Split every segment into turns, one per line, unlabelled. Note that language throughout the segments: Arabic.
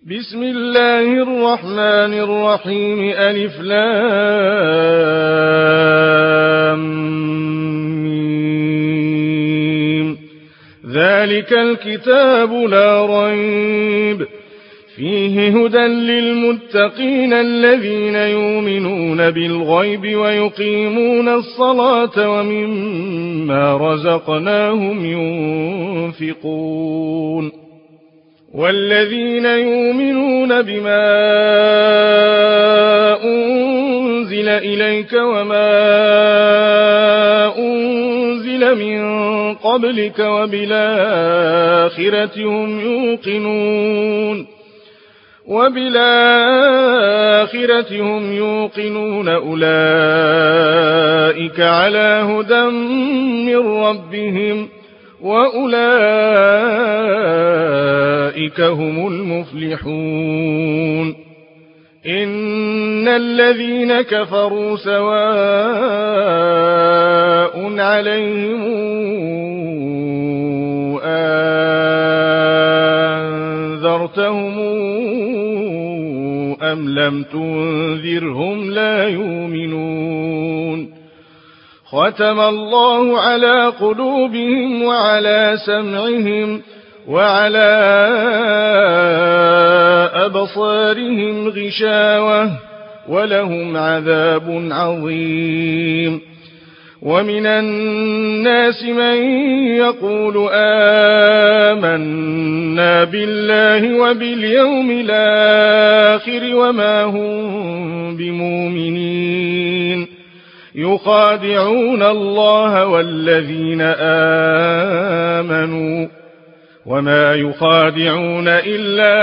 بسم الله الرحمن الرحيم ألف لام ميم. ذلك الكتاب لا ريب فيه هدى للمتقين الذين يؤمنون بالغيب ويقيمون الصلاة ومما رزقناهم ينفقون والذين يؤمنون بما أنزل إليك وما أنزل من قبلك وبالآخرة هم يوقنون أولئك على هدى من ربهم وأولئك هم المفلحون إن الذين كفروا سواء عليهم أنذرتهم أم لم تنذرهم لا يؤمنون ختم الله على قلوبهم وعلى سمعهم وعلى أبصارهم غشاوة ولهم عذاب عظيم ومن الناس من يقول آمنا بالله وباليوم الآخر وما هم بمؤمنين يخادعون الله والذين آمنوا وما يخادعون إلا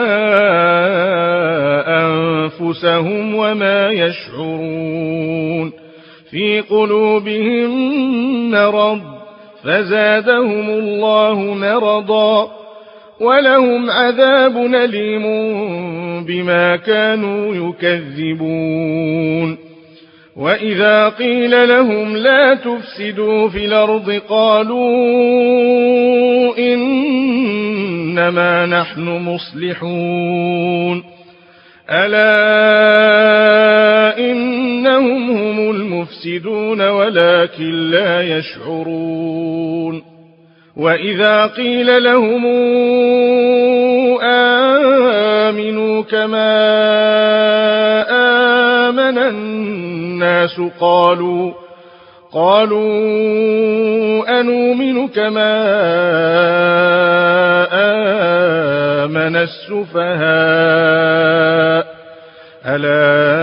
أنفسهم وما يشعرون في قلوبهم مرض فزادهم الله مرضا ولهم عذاب أليم بما كانوا يكذبون وإذا قيل لهم لا تفسدوا في الأرض قالوا إنما نحن مصلحون ألا إنهم هم المفسدون ولكن لا يشعرون وإذا قيل لهم آمنوا كما آمن الناس قالوا أنؤمن كما آمن السفهاء ألا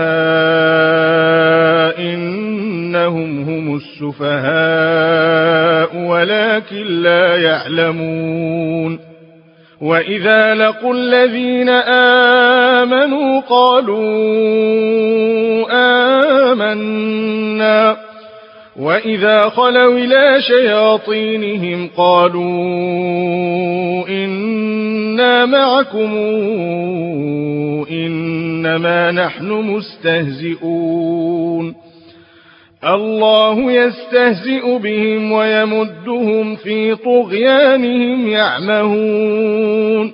إنهم هم السفهاء ولكن لا يعلمون وإذا لقوا الذين آمنوا قالوا آمنا وإذا خلوا إلى شياطينهم قالوا إنا معكم إنما نحن مستهزئون الله يستهزئ بهم ويمدهم في طغيانهم يعمهون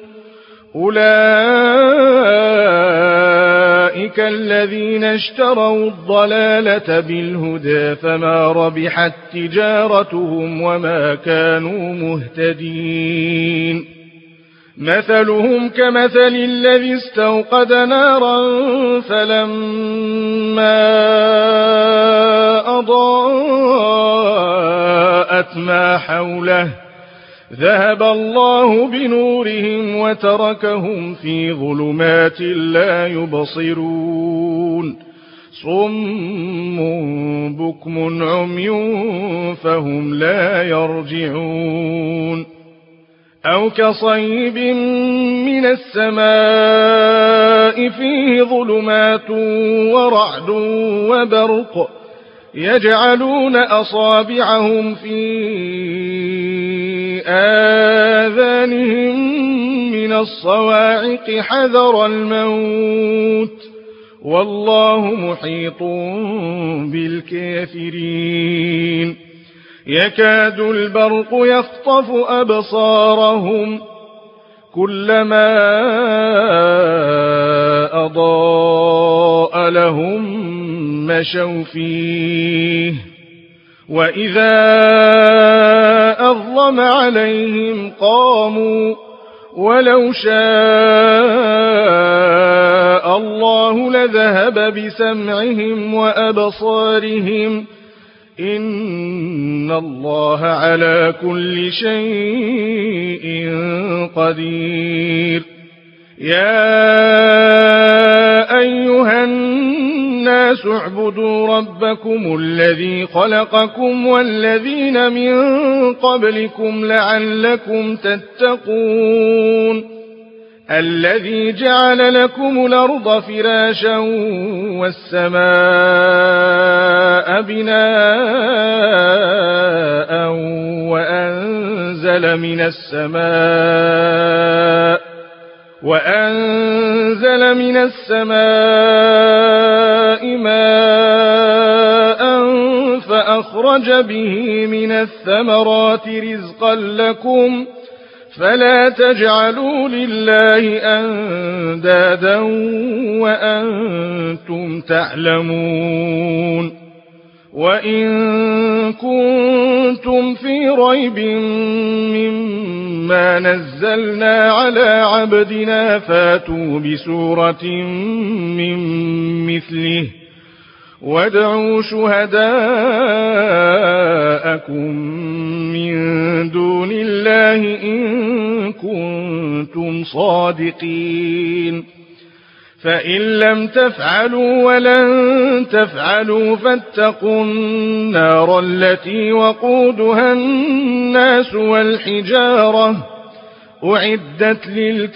أولئك الذين اشتروا الضلالة بالهدى فما ربحت تجارتهم وما كانوا مهتدين مثلهم كمثل الذي استوقد نارا فلما أضاءت ما حوله ذهب الله بنورهم وتركهم في ظلمات لا يبصرون صم بكم عمي فهم لا يرجعون أو كصيب من السماء فيه ظلمات ورعد وبرق يجعلون أصابعهم في آذانهم من الصواعق حذر الموت والله محيط بالكافرين يكاد البرق يخطف أبصارهم كلما هم مشوا فيه وإذا أظلم عليهم قاموا ولو شاء الله لذهب بسمعهم وأبصارهم إن الله على كل شيء قدير يا أيها الناس اعبدوا ربكم الذي خلقكم والذين من قبلكم لعلكم تتقون الذي جعل لكم الأرض فراشا والسماء بناء وأنزل من السماء ماء فأخرج به من الثمرات رزقا لكم فلا تجعلوا لله أندادا وأنتم تعلمون وإن كنتم في ريب مما نزلنا على عبدنا فاتوا بسورة من مثله وادعوا شهداءكم من دون الله إن كنتم صادقين فإن لم تفعلوا ولن تفعلوا فاتقوا النار التي وقودها الناس والحجارة أعدت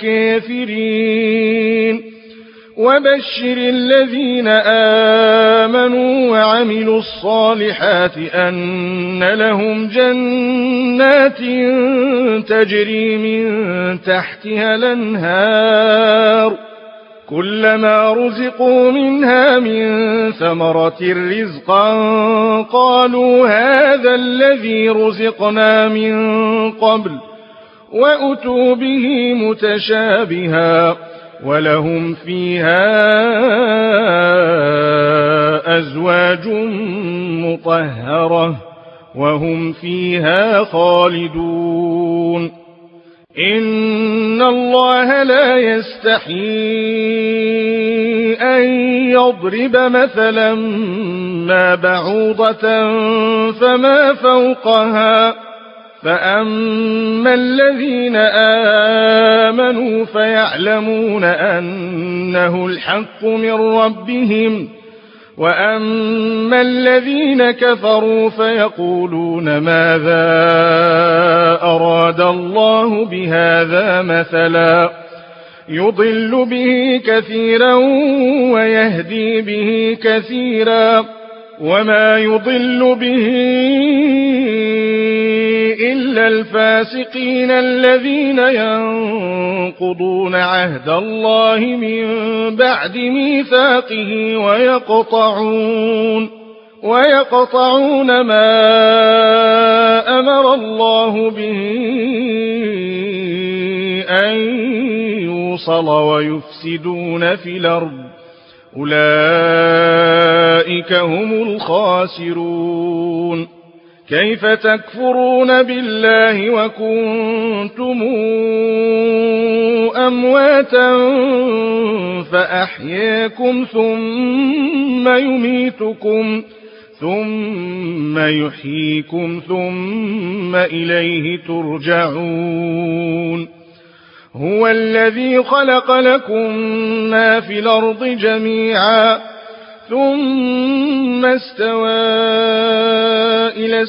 للكافرين وبشر الذين آمنوا وعملوا الصالحات أن لهم جنات تجري من تحتها الأنهار كلما رزقوا منها من ثمرة رزقا قالوا هذا الذي رزقنا من قبل وأتوا به متشابها ولهم فيها أزواج مطهرة وهم فيها خالدون إن الله لا يستحيي أن يضرب مثلا ما بعوضة فما فوقها فأما الذين آمنوا فيعلمون أنه الحق من ربهم وأما الذين كفروا فيقولون ماذا أراد الله بهذا مثلا يضل به كثيرا ويهدي به كثيرا وما يضل به إلا الفاسقين الذين ينقضون عهد الله من بعد ميثاقه ويقطعون ما أمر الله به أن يوصل ويفسدون في الأرض أولئك هم الخاسرون كيف تكفرون بالله وكنتم أمواتا فأحياكم ثم يميتكم ثم يحييكم ثم إليه ترجعون هو الذي خلق لكم ما في الأرض جميعا ثم استوى إلى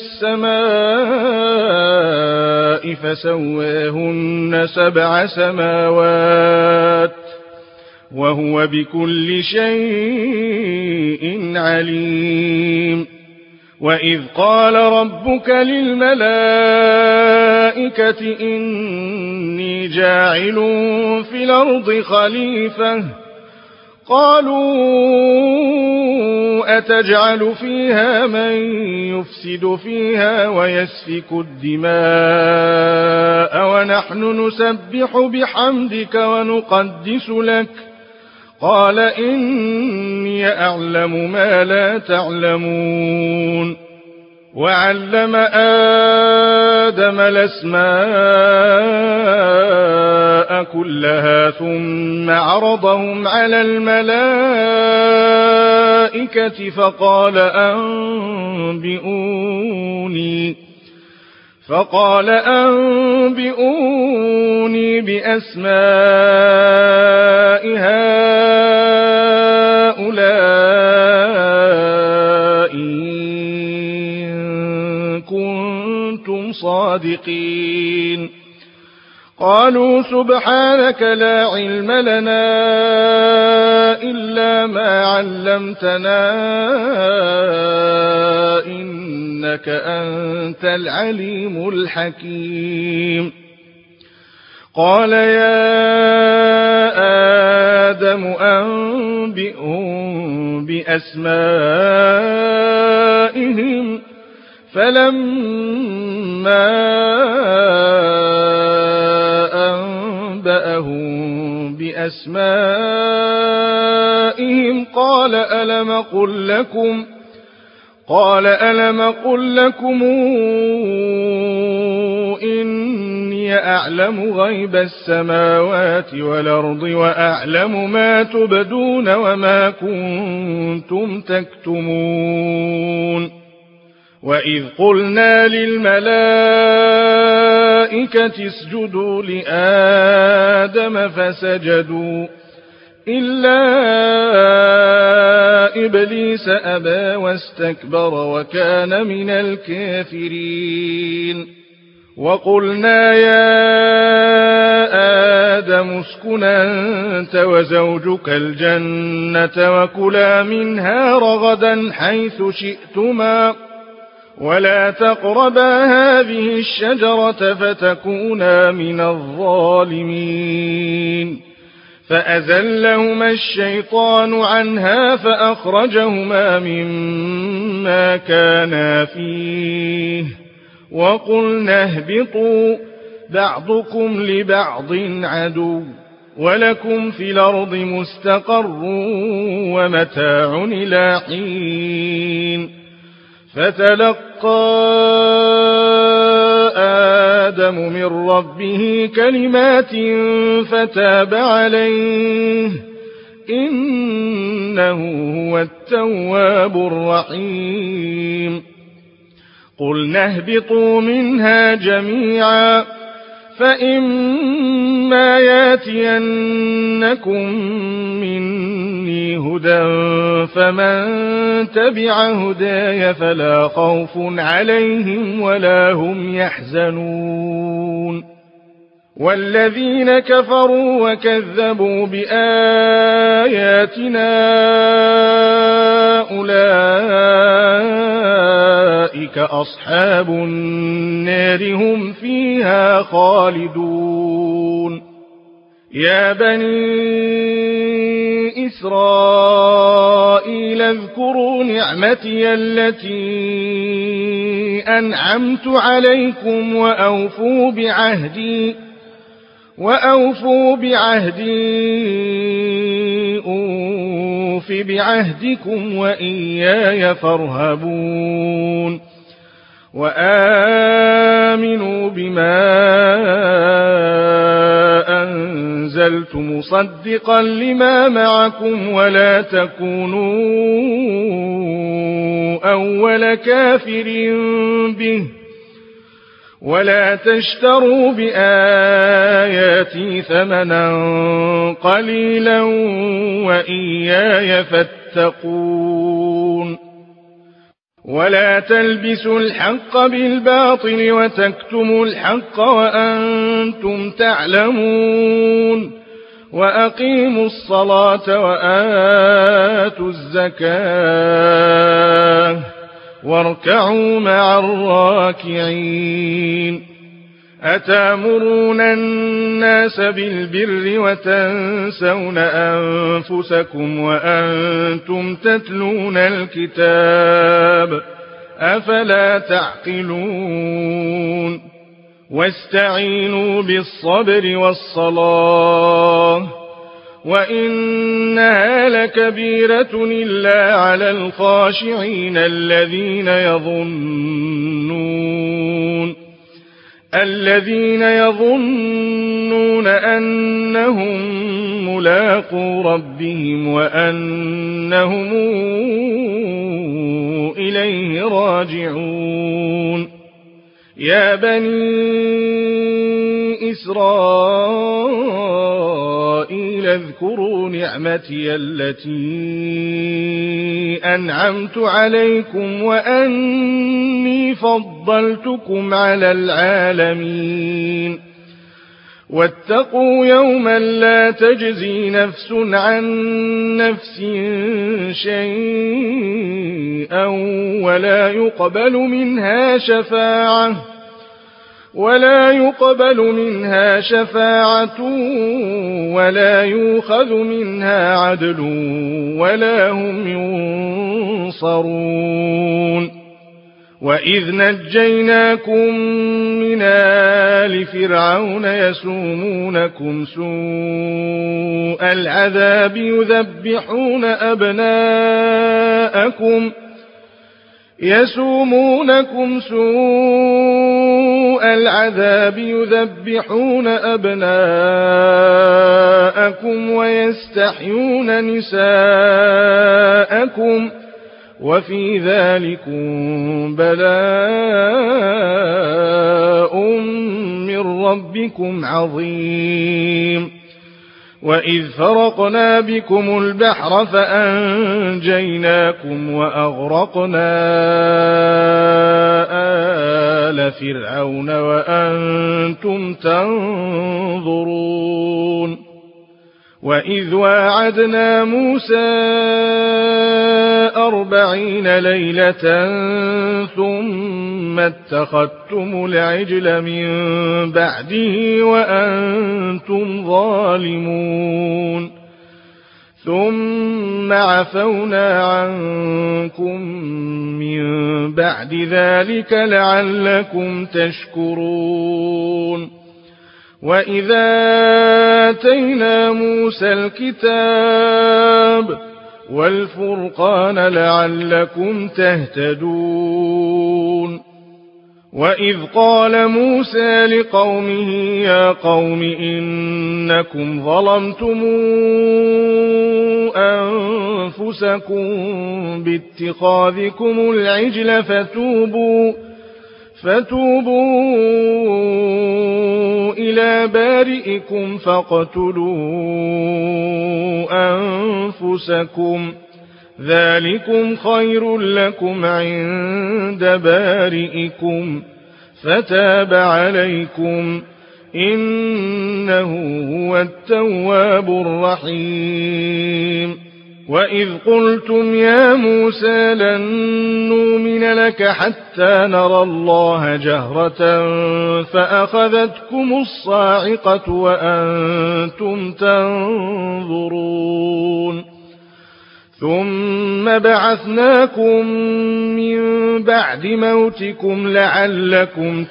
السماء فسواهن 7 سماوات وهو بكل شيء عليم وإذ قال ربك للملائكة إني جاعل في الأرض خليفة قالوا أتجعل فيها من يفسد فيها ويسفك الدماء ونحن نسبح بحمدك ونقدس لك قال إني أعلم ما لا تعلمون وعلم آدم الأسماء كلها ثم عرضهم على الملائكة فقال أنبئوني بأسماء هؤلاء إن كنتم صادقين قالوا سبحانك لا علم لنا إلا ما علمتنا إنك أنت العليم الحكيم قال يا آدم أنبئهم بأسمائهم فلما أنبأهم بأسمائهم قال ألم قل لكم إني أعلم غيب السماوات والأرض وأعلم ما تبدون وما كنتم تكتمون وإذ قلنا للملائكة اسجدوا لآدم فسجدوا إلا إبليس أبى واستكبر وكان من الكافرين وقلنا يا آدم اسكن أنت وزوجك الجنة وكلا منها رغدا حيث شئتما ولا تقربا هذه الشجرة فتكونا من الظالمين فأزلهما الشيطان عنها فأخرجهما مما كانا فيه وقلنا اهبطوا بعضكم لبعض عدو ولكم في الأرض مستقر ومتاع إلى حين فتلقى آدم من ربه كلمات فتاب عليه إنه هو التواب الرحيم قلنا اهبطوا منها جميعا فإما ياتينكم مني هدى فمن تبع هداي فلا خوف عليهم ولا هم يحزنون والذين كفروا وكذبوا بآياتنا أولئك أصحاب النار هم فيها خالدون يا بني إسرائيل اذكروا نعمتي التي أنعمت عليكم وأوفوا بعهدي أوف بعهدكم وإياي فارهبون وآمنوا بما أنزلت مصدقا لما معكم ولا تكونوا أول كافر به ولا تشتروا بآياتي ثمنا قليلا وإياي فاتقون ولا تلبسوا الحق بالباطل وتكتموا الحق وأنتم تعلمون وأقيموا الصلاة وآتوا الزكاة واركعوا مع الراكعين أتأمرون الناس بالبر وتنسون أنفسكم وأنتم تتلون الكتاب أفلا تعقلون واستعينوا بالصبر والصلاة وإنها لكبيرة إلا على الخاشعين الذين يظنون أنهم ملاقو ربهم وأنهم إليه راجعون. يا بني إسرائيل اذكروا نعمتي التي أنعمت عليكم وأني فضلتكم على العالمين. واتقوا يوما لا تجزي نفس عن نفس شيئا ولا يقبل منها شفاعة ولا يؤخذ منها عدل ولا هم ينصرون. وإذ نجيناكم من آل فرعون يسومونكم سوء العذاب يذبحون أبناءكم ويستحيون نساءكم وفي ذلكم بلاء من ربكم عظيم. وإذ فرقنا بكم البحر فأنجيناكم وأغرقنا آل فرعون وأنتم تنظرون. وإذ واعدنا موسى 40 ليلة ثم اتخذتم العجل من بعده وأنتم ظالمون. ثم عفونا عنكم من بعد ذلك لعلكم تشكرون. وإذا آتينا موسى الكتاب والفرقان لعلكم تهتدون. وإذ قال موسى لقومه يا قوم إنكم ظلمتم أنفسكم باتخاذكم العجل فتوبوا إلى بارئكم فاقتلوا أنفسكم ذلكم خير لكم عند بارئكم فتاب عليكم إنه هو التواب الرحيم. وإذ قلتم يا موسى لن نؤمن لك حتى نرى الله جهرة فأخذتكم الصاعقة وأنتم تنظرون. ثم بعثناكم من بعد موتكم لعلكم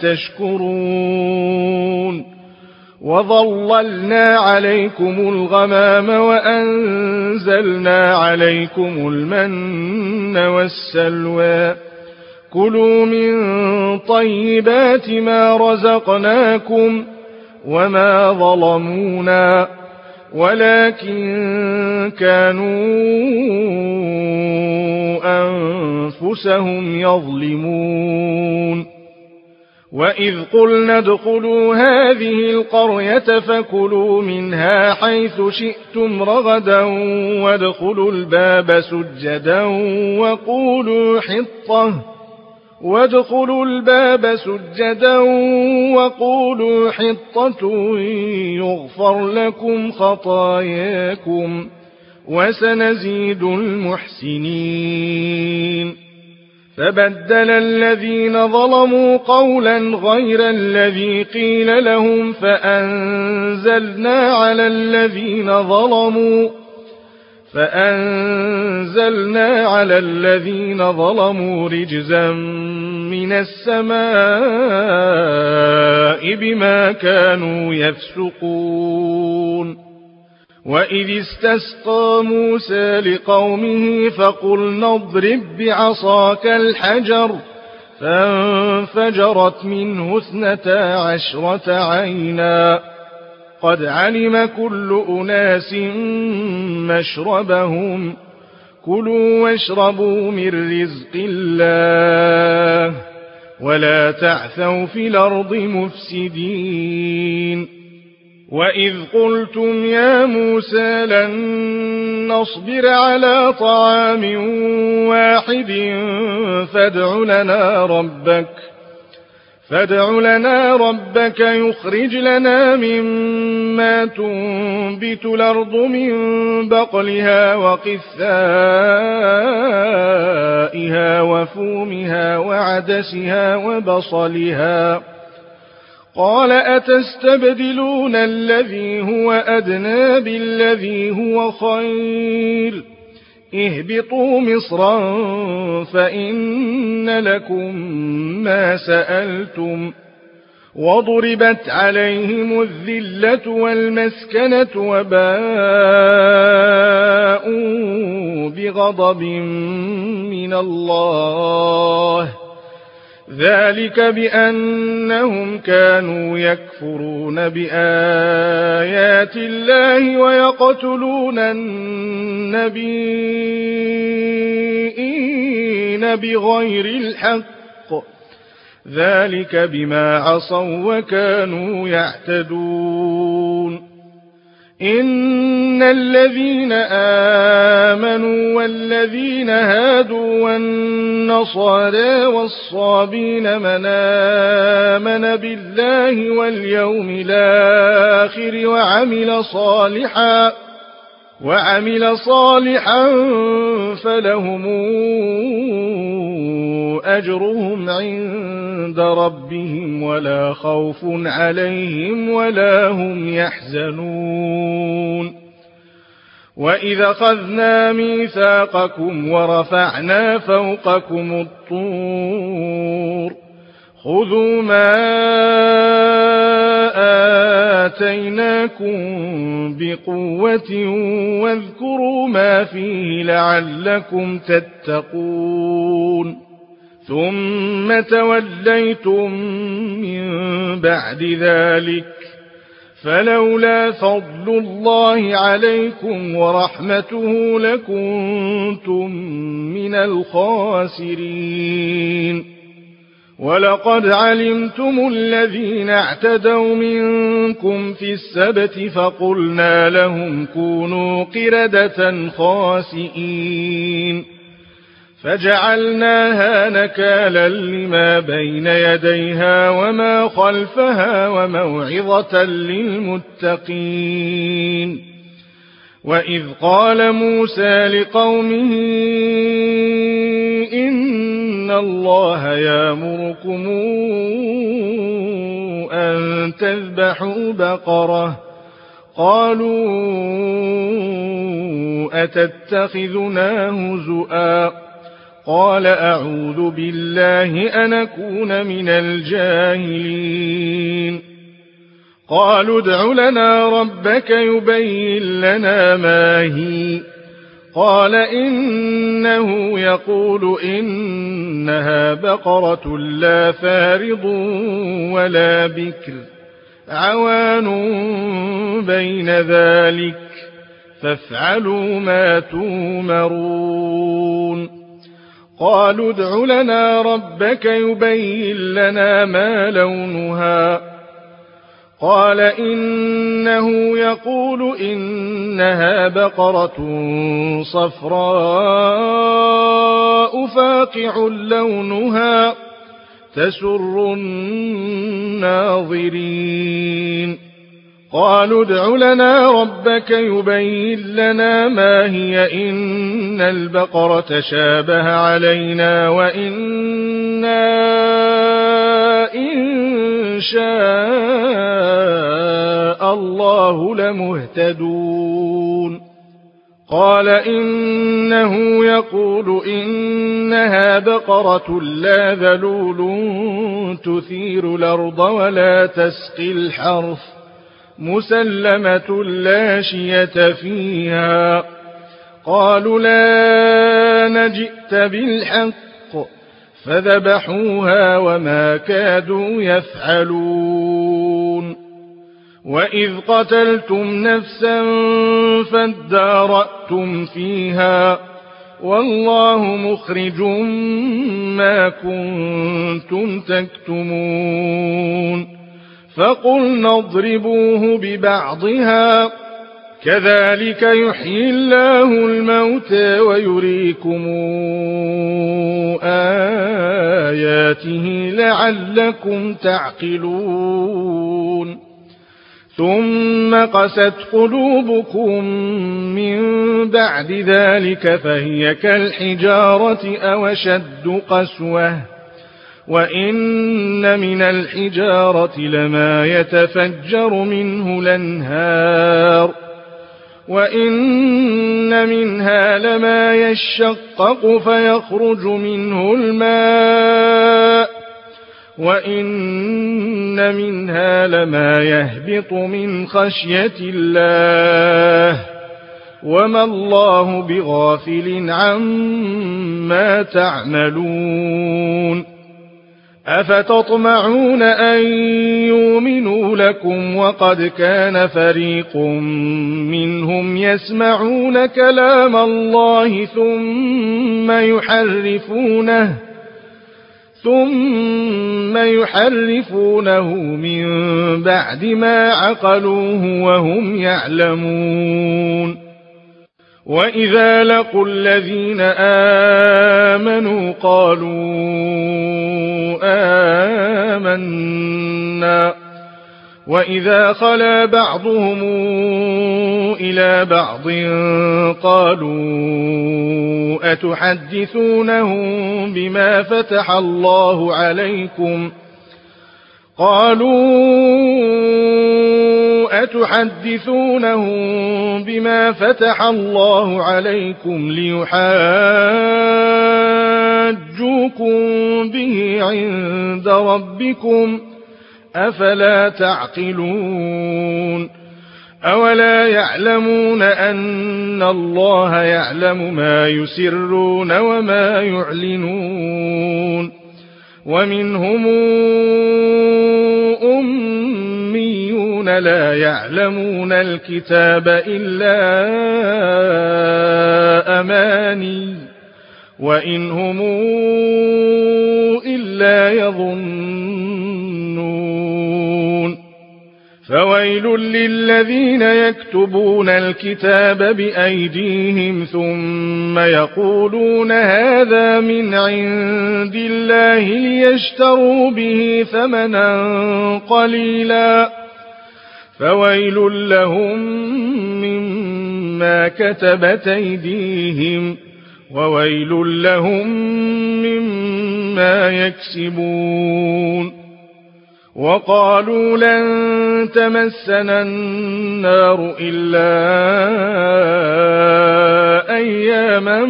تشكرون. وظللنا عليكم الغمام وأنزلنا عليكم المن والسلوى كلوا من طيبات ما رزقناكم وما ظلمونا ولكن كانوا أنفسهم يظلمون. وإذ قلنا ادخلوا هذه القرية فكلوا منها حيث شئتم رغدا وادخلوا الباب سجدا وقولوا حطة يغفر لكم خطاياكم وسنزيد المحسنين. فبدل الذين ظلموا قولا غير الذي قيل لهم فأنزلنا على الذين ظلموا رجزا من السماء بما كانوا يفسقون. وإذ استسقى موسى لقومه فقلنا اضرب بعصاك الحجر فانفجرت منه 12 عينا قد علم كل أناس مشربهم كلوا واشربوا من رزق الله ولا تعثوا في الأرض مفسدين وإذ قلتم يا موسى لن نصبر على طعام واحد فادع لنا ربك يخرج لنا مما تنبت الأرض من بقلها وقثائها وفومها وعدسها وبصلها قال أتستبدلون الذي هو أدنى بالذي هو خير اهبطوا مصرا فإن لكم ما سألتم وضربت عليهم الذلة والمسكنة وباءوا بغضب من الله ذلك بأنهم كانوا يكفرون بآيات الله ويقتلون النبيين بغير الحق ذلك بما عصوا وكانوا يعتدون إن الذين آمنوا والذين هادوا والنصارى والصابين من آمن بالله واليوم الآخر وعمل صالحا فلهم أجرهم عند ربهم ولا خوف عليهم ولا هم يحزنون وإذا أخذنا ميثاقكم ورفعنا فوقكم الطور خذوا ما آتيناكم بقوة واذكروا ما فيه لعلكم تتقون ثم توليتم من بعد ذلك فلولا فضل الله عليكم ورحمته لكنتم من الخاسرين ولقد علمتم الذين اعتدوا منكم في السبت فقلنا لهم كونوا قردة خاسئين فجعلناها نكالا لما بين يديها وما خلفها وموعظة للمتقين وإذ قال موسى لقومه إن الله يأمركم أن تذبحوا بقرة قالوا أتتخذنا هزؤا قال أعوذ بالله أن أكون من الجاهلين قالوا ادع لنا ربك يبين لنا ما هي قال إنه يقول إنها بقرة لا فارض ولا بكر عوان بين ذلك فافعلوا ما تومرون قالوا ادع لنا ربك يبين لنا ما لونها قال إنه يقول إنها بقرة صفراء فاقع لونها تسر الناظرين قالوا ادع لنا ربك يبين لنا ما هي إن البقرة شابه علينا وإنا إن شاء الله لمهتدون قال إنه يقول إنها بقرة لا ذلول تثير الأرض ولا تسقي الحرث مسلمة لا شية فيها. قالوا لا نجئت بالحق فذبحوها وما كادوا يفعلون. وإذ قتلتم نفسا فادارأتم فيها والله مخرج ما كنتم تكتمون. فقلنا اضربوه ببعضها كذلك يحيي الله الموتى ويريكم آياته لعلكم تعقلون. ثم قست قلوبكم من بعد ذلك فهي كالحجارة أو أشد قسوة وإن من الحجارة لما يتفجر منه الأنهار وإن منها لما يشقق فيخرج منه الماء وإن منها لما يهبط من خشية الله وما الله بغافل عما تعملون. أفتطمعون أن يؤمنوا لكم وقد كان فريق منهم يسمعون كلام الله ثم يحرفونه من بعد ما عقلوه وهم يعلمون. وإذا لقوا الذين آمنوا قالوا آمنا وإذا خلا بعضهم إلى بعض قالوا أتحدثونهم بما فتح الله عليكم ليحاجوكم به عند ربكم أفلا تعقلون. أولا يعلمون أن الله يعلم ما يسرون وما يعلنون. ومنهم أميون لا يعلمون الكتاب إلا أماني وإن هم إلا يظنون. فويل للذين يكتبون الكتاب بأيديهم ثم يقولون هذا من عند الله ليشتروا به ثمنا قليلا فويل لهم مما كتبت أيديهم وويل لهم مما يكسبون. وقالوا لن تمسنا النار إلا أياما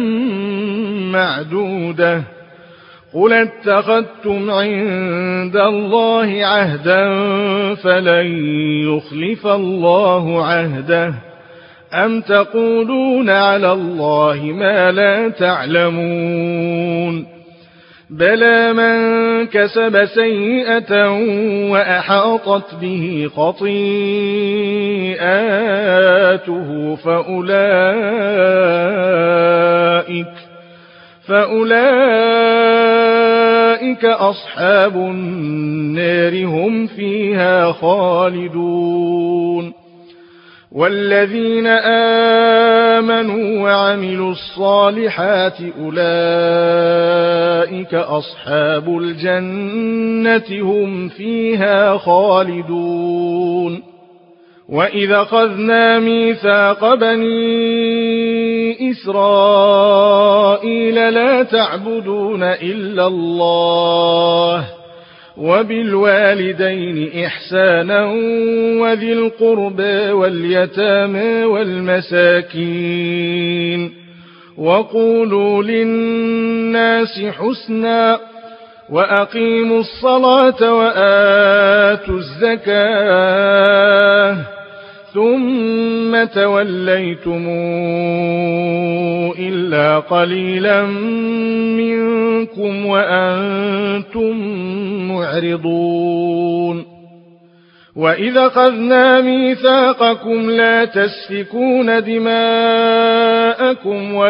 معدودة قل اتخذتم عند الله عهدا فلن يخلف الله عهده أم تقولون على الله ما لا تعلمون. بلى من كسب سيئة وأحاطت به خطيئاته فأولئك أصحاب النار هم فيها خالدون. والذين آمنوا وعملوا الصالحات أولئك أصحاب الجنة هم فيها خالدون. وإذا أخذنا ميثاق بني إسرائيل لا تعبدون إلا الله وبالوالدين إحسانا وذي القربى واليتامى والمساكين وقولوا للناس حسنا وأقيموا الصلاة وآتوا الزكاة ثم توليتم إلا قليلا منكم وأنتم معرضون وإذا أخذنا ميثاقكم لا تسفكون دماءكم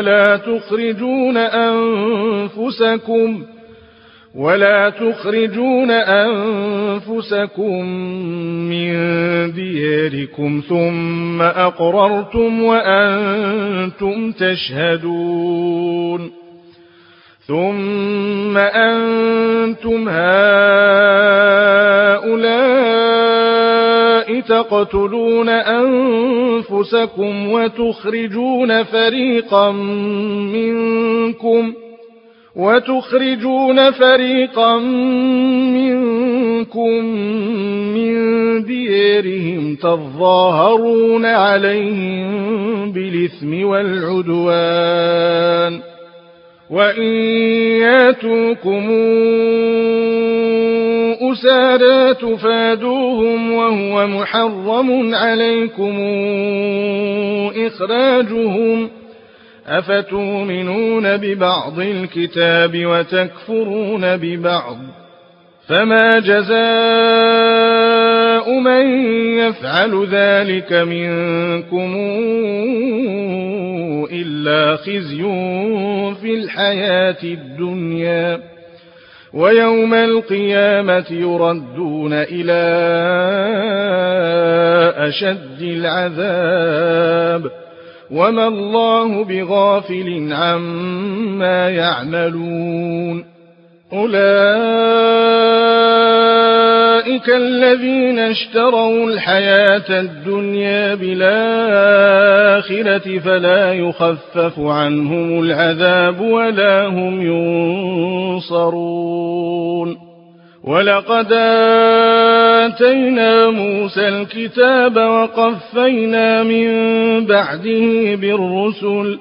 ولا تخرجون أنفسكم من دياركم ثم أقررتم وأنتم تشهدون ثم أنتم هؤلاء تقتلون أنفسكم وتخرجون فريقا منكم من ديارهم تظاهرون عليهم بالإثم والعدوان وإن ياتوكم أسارى تفادوهم وهو محرم عليكم إخراجهم أفتؤمنون ببعض الكتاب وتكفرون ببعض فما جزاء من يفعل ذلك منكم إلا خزي في الحياة الدنيا ويوم القيامة يردون إلى أشد العذاب وما الله بغافل عما يعملون أولئك الذين اشتروا الحياة الدنيا بالآخرة فلا يخفف عنهم العذاب ولا هم ينصرون ولقد آتينا موسى الكتاب وقفينا من بعده بالرسل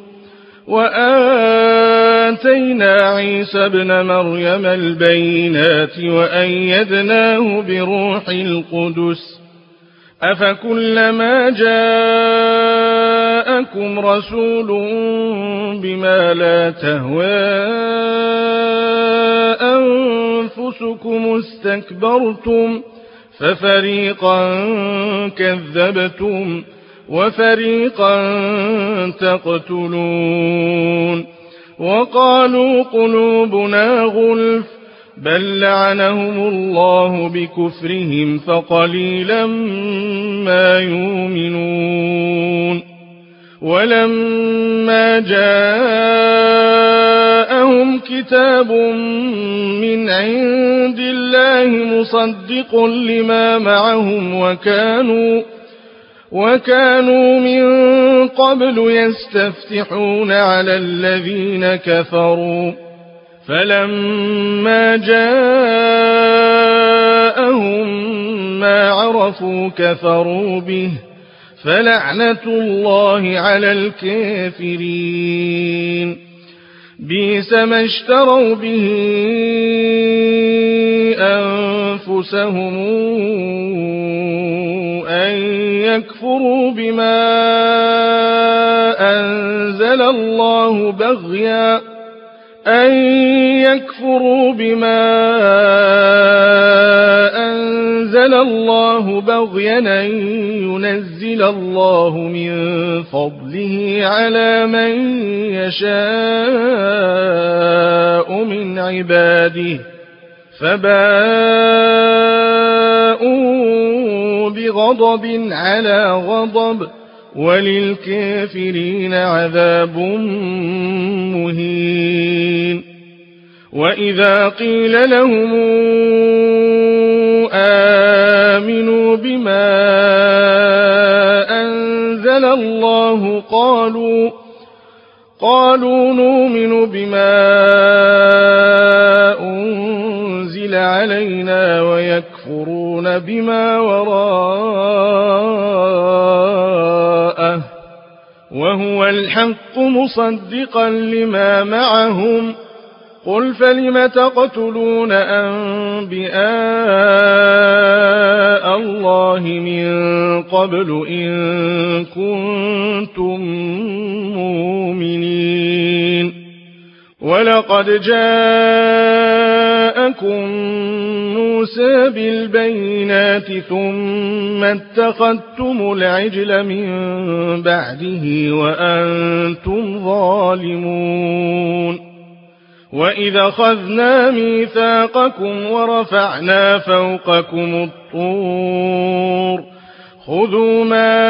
وآتينا عيسى ابن مريم البينات وأيدناه بروح القدس أفكلما جاءكم رسول بما لا تهوى أنفسكم استكبرتم ففريقا كذبتم وفريقا تقتلون وقالوا قلوبنا غلف بل لعنهم الله بكفرهم فقليلا ما يؤمنون ولما جاءهم كتاب من عند الله مصدق لما معهم وكانوا من قبل يستفتحون على الذين كفروا فلما جاءهم ما عرفوا كفروا به فلعنة الله على الكافرين بئس ما اشتروا به أنفسهم أن يكفروا بما أنزل الله بغيا أن ينزل الله من فضله على من يشاء من عباده فباءوا بغضب على غضب وللكافرين عذاب مهين وإذا قيل لهم آمنوا بما أنزل الله قالوا نؤمن بما أنزل علينا ويكفرون بما وراءه وهو الحق مصدقا لما معهم قل فلم تقتلون أنبياء الله من قبل إن كنتم مؤمنين ولقد جاءكم موسى بالبينات ثم اتخذتم العجل من بعده وأنتم ظالمون وإذا أخذنا ميثاقكم ورفعنا فوقكم الطور خذوا ما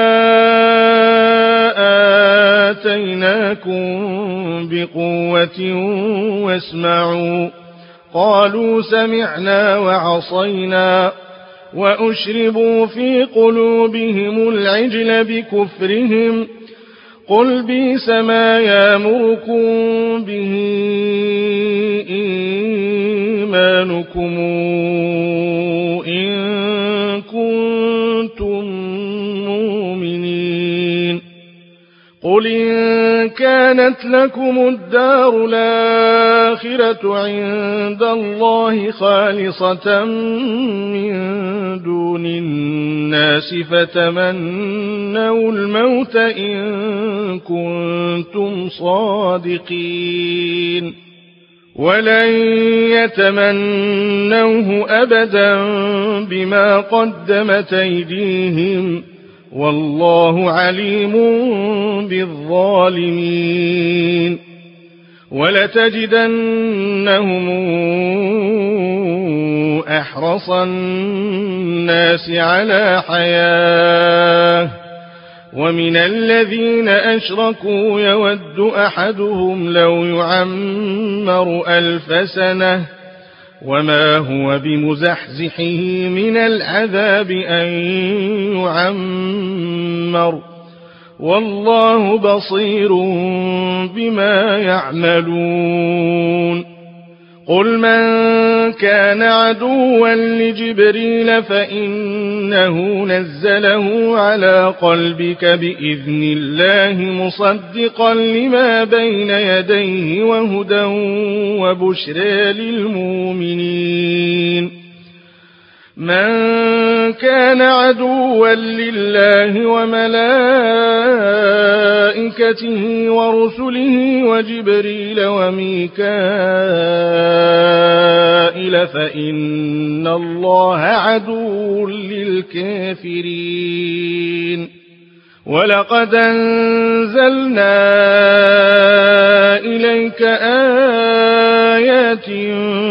آتيناكم بقوة واسمعوا قالوا سمعنا وعصينا وأشربوا في قلوبهم العجل بكفرهم قل بئس ما يأمركم به إيمانكم إن كنتم مؤمنين قل إن كانت لكم الدار الآخرة عند الله خالصة من دون الناس فتمنوا الموت إن كنتم صادقين ولن يتمنوه أبدا بما قدمت أيديهم والله عليم بالظالمين ولتجدنهم أحرص الناس على حياة ومن الذين أشركوا يود أحدهم لو يعمر 1000 سنة وما هو بمزحزحه من العذاب أن يعمر والله بصير بما يعملون قل من كان عدوا لجبريل فإنه نزله على قلبك بإذن الله مصدقا لما بين يديه وهدى وبشرى للمؤمنين من كان عدوا لله وملائكته ورسله وجبريل وميكائيل فإن الله عدو للكافرين ولقد أنزلنا إليك آيات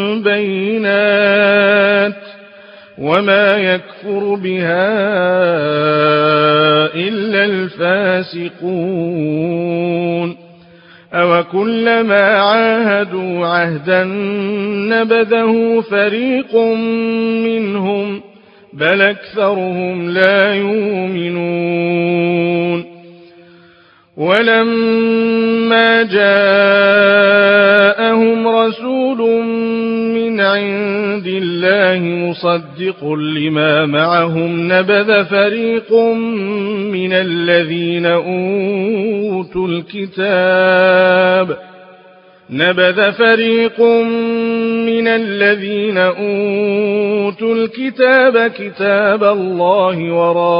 بينات وما يكفر بها إلا الفاسقون أوكلما عاهدوا عهدا نبذه فريق منهم بل أكثرهم لا يؤمنون ولما جاءهم رسول من عند الله مصدق لما معهم نبذ فريق من الذين أوتوا الكتاب كتاب الله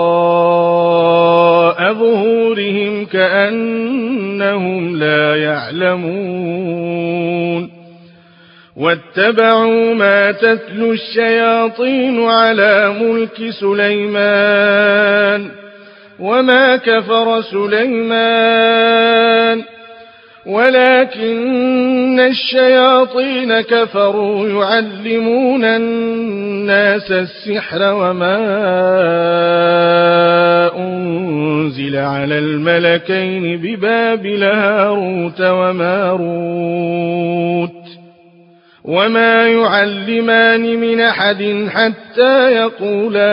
وراء ظهورهم كأنهم لا يعلمون واتبعوا ما تتلو الشياطين على ملك سليمان وما كفر سليمان ولكن الشياطين كفروا يعلمون الناس السحر وما أنزل على الملكين ببابل هاروت وماروت وما يعلمان من أحد حتى يقولا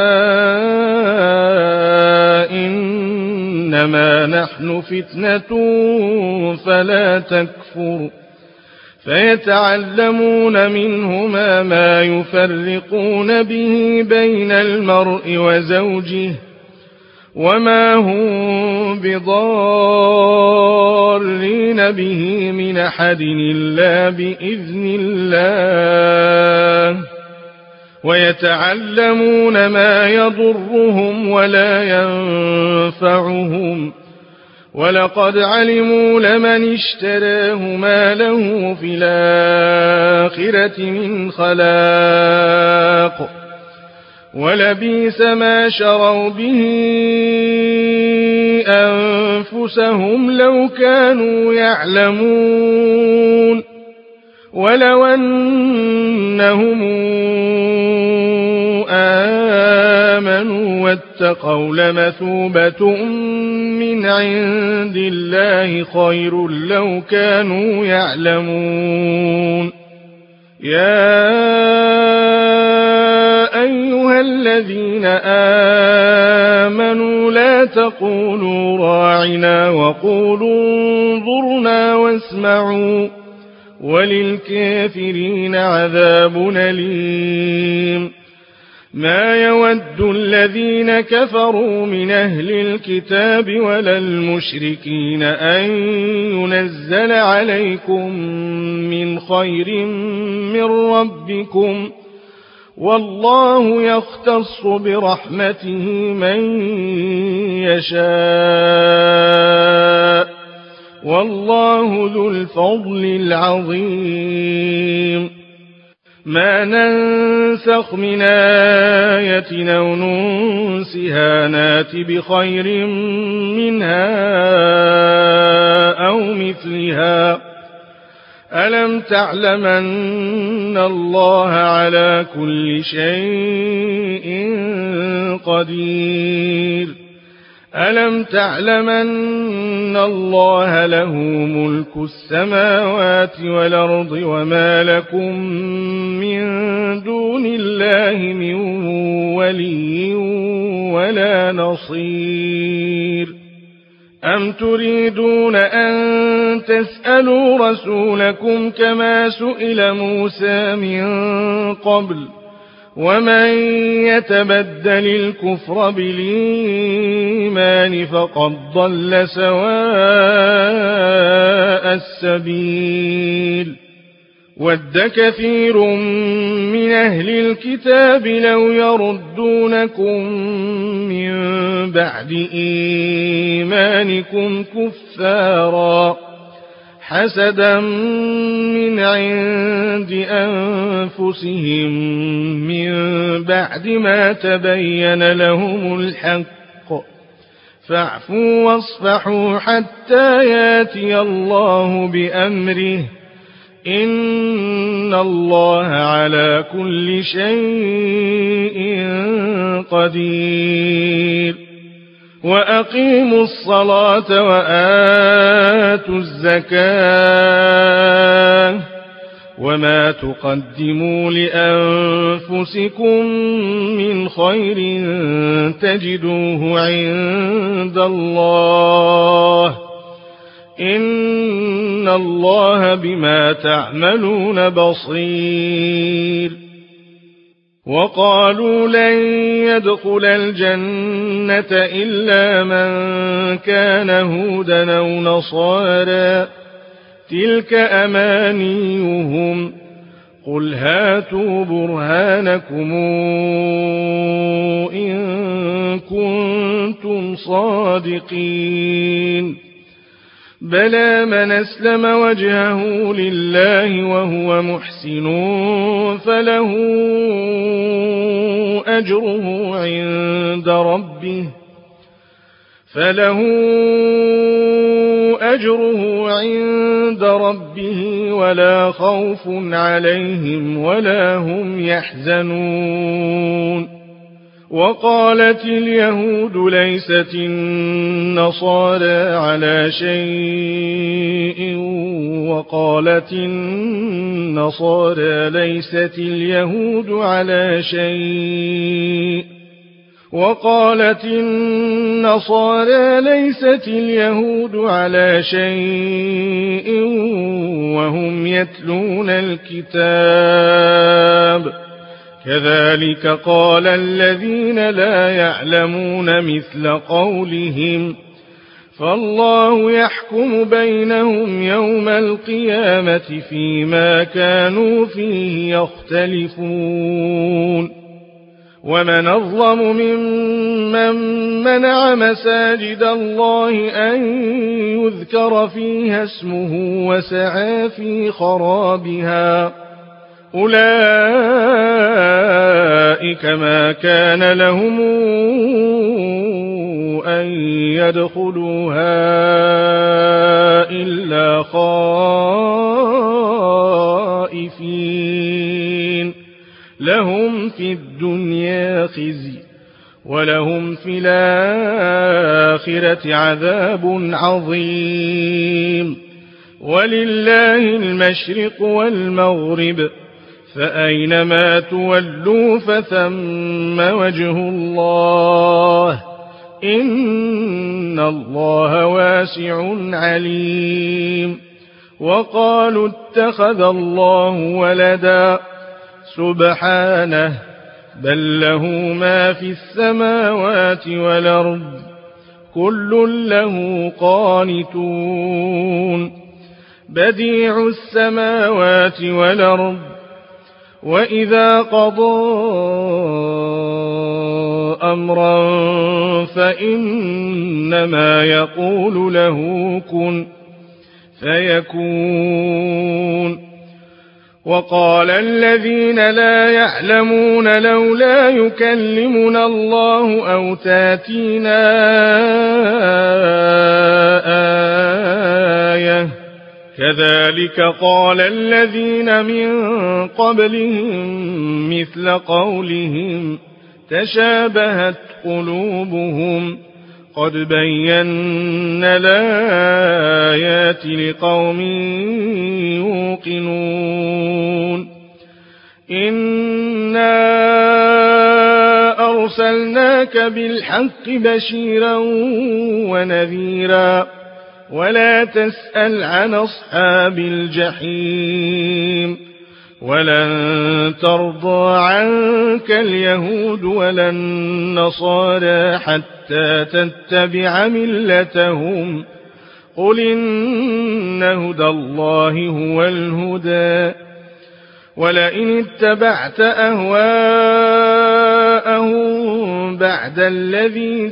إنما نحن فتنة فلا تكفر فيتعلمون منهما ما يفرقون به بين المرء وزوجه وما هم بضارين به من من أحد إلا بإذن الله ويتعلمون ما يضرهم ولا ينفعهم ولقد علموا لمن اشتراه ما له في الآخرة من خلاق ولبئس ما شروا به أنفسهم لو كانوا يعلمون ولو أنهم آمنوا واتقوا لمثوبة من عند الله خير لو كانوا يعلمون يا أيها الذين آمنوا لا تقولوا راعنا وقولوا انظرنا واسمعوا وللكافرين عذاب أليم ما يود الذين كفروا من أهل الكتاب ولا المشركين أن ينزل عليكم من خير من ربكم والله يختص برحمته من يشاء والله ذو الفضل العظيم ما ننسخ من آية أو ننسها نات بخير منها أو مثلها ألم تعلم أن الله على كل شيء قدير ألم تعلم أن الله له ملك السماوات والأرض وما لكم من دون الله من ولي ولا نصير أم تريدون أن تسألوا رسولكم كما سئل موسى من قبل ومن يتبدل الكفر بالإيمان فقد ضل سواء السبيل ود كثير من أهل الكتاب لو يردونكم من بعد إيمانكم كفارا حسدا من عند أنفسهم من بعد ما تبين لهم الحق فاعفوا واصفحوا حتى ياتي الله بأمره إن الله على كل شيء قدير وأقيموا الصلاة وآتوا الزكاة وما تقدموا لأنفسكم من خير تجدوه عند الله إن الله بما تعملون بصير وقالوا لن يدخل الجنة إلا من كان هودا أو نصارى تلك أمانيهم قل هاتوا برهانكم إن كنتم صادقين بلى من أسلم وجهه لله وهو محسن فله أجره عند ربه ولا خوف عليهم ولا هم يحزنون وقالت اليهود ليست النصارى على شيء وقالت النصارى ليست اليهود على شيء وقالت النصارى ليست اليهود على شيء وهم يتلون الكتاب كذلك قال الذين لا يعلمون مثل قولهم فالله يحكم بينهم يوم القيامة فيما كانوا فيه يختلفون ومن أظلم ممن منع مساجد الله أن يذكر فيها اسمه وسعى في خرابها أولئك ما كان لهم أن يدخلوها إلا خائفين لهم في الدنيا خزي ولهم في الآخرة عذاب عظيم ولله المشرق والمغرب فأينما تولوا فثم وجه الله إن الله واسع عليم وقالوا اتخذ الله ولدا سبحانه بل له ما في السماوات والأرض كل له قانتون بديع السماوات والأرض وإذا قضى أمرا فإنما يقول له كن فيكون وقال الذين لا يعلمون لولا يكلمنا الله أو تاتينا آية كذلك قال الذين من قبلهم مثل قولهم تشابهت قلوبهم قد بينا الآيات لقوم يوقنون إنا أرسلناك بالحق بشيرا ونذيرا ولا تسأل عن أصحاب الجحيم ولن ترضى عنك اليهود ولا النصارى حتى تتبع ملتهم قل إن هدى الله هو الهدى ولئن اتبعت أهواءهم بعد الذي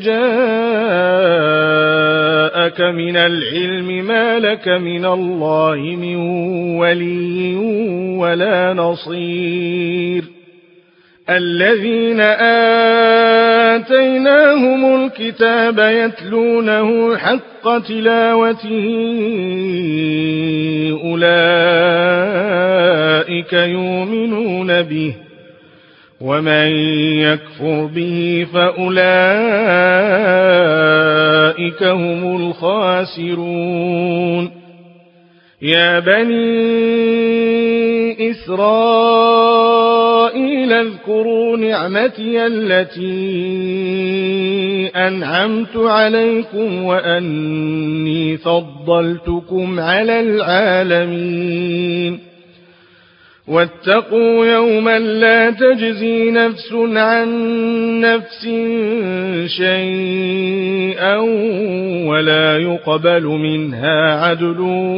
جاءك من العلم ما لك من الله من ولي ولا نصير الذين آتيناهم الكتاب يتلونه حق تلاوته أولئك يؤمنون به ومن يكفر به فأولئك هم الخاسرون يا بني إسرائيل اذكروا نعمتي التي أنعمت عليكم وأني فضلتكم على العالمين واتقوا يوما لا تجزي نفس عن نفس شيئا ولا يقبل منها عدل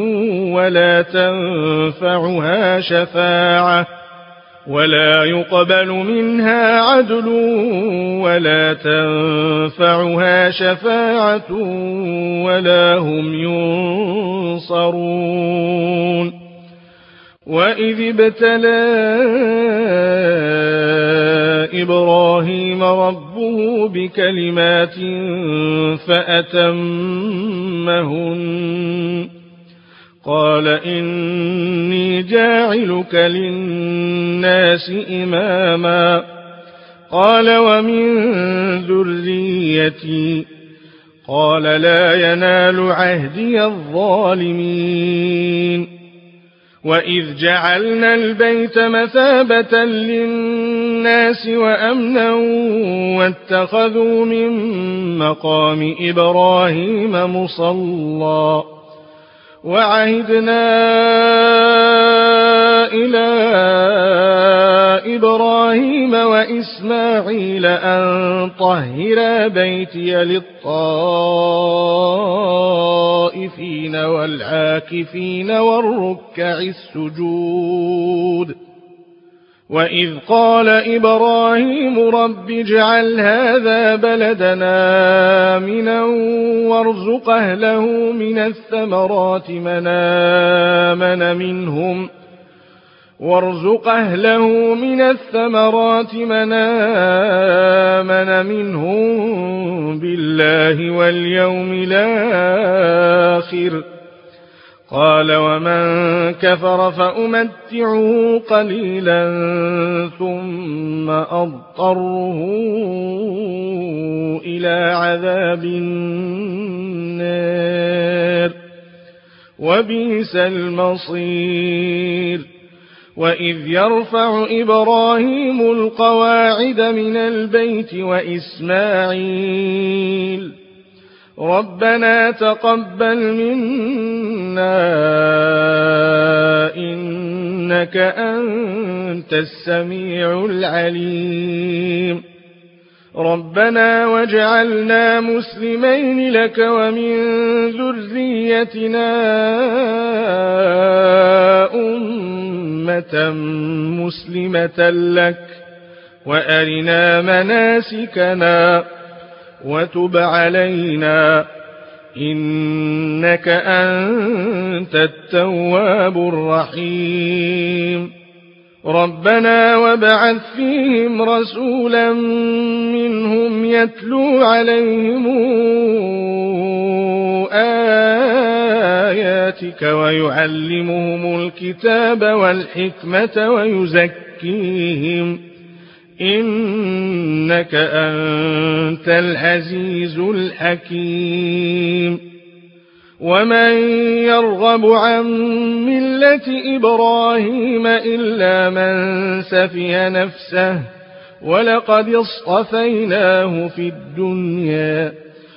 ولا تنفعها شفاعة ولا هم ينصرون وإذ ابتلى إبراهيم ربه بكلمات فأتمهن قال إني جاعلك للناس إماما قال ومن ذريتي قال لا ينال عهدي الظالمين وإذ جعلنا البيت مثابة للناس وأمنا واتخذوا من مقام إبراهيم مصلى وعهدنا إلى إبراهيم وإسماعيل أن طهرا بيتي للطائفين الصابرين والعاكفين والركع السجود. وإذ قال إبراهيم رب اجعل هذا بلدنا آمنا وارزق أهله من الثمرات من آمن منهم بالله واليوم الآخر. قال ومن كفر فأمتعه قليلا ثم أضطره إلى عذاب النار وبئس المصير. وإذ يرفع إبراهيم القواعد من البيت وإسماعيل ربنا تقبل منا إنك أنت السميع العليم. ربنا واجعلنا مسلمين لك ومن ذريتنا أمة مسلمة لك وأرنا مناسكنا وتب علينا إنك أنت التواب الرحيم. ربنا وابعث فيهم رسولا منهم يتلو عليهم آياتك ويعلمهم الكتاب والحكمة ويزكيهم إنك أنت العزيز الحكيم. ومن يرغب عن ملة إبراهيم إلا من سفه نفسه ولقد اصطفيناه في الدنيا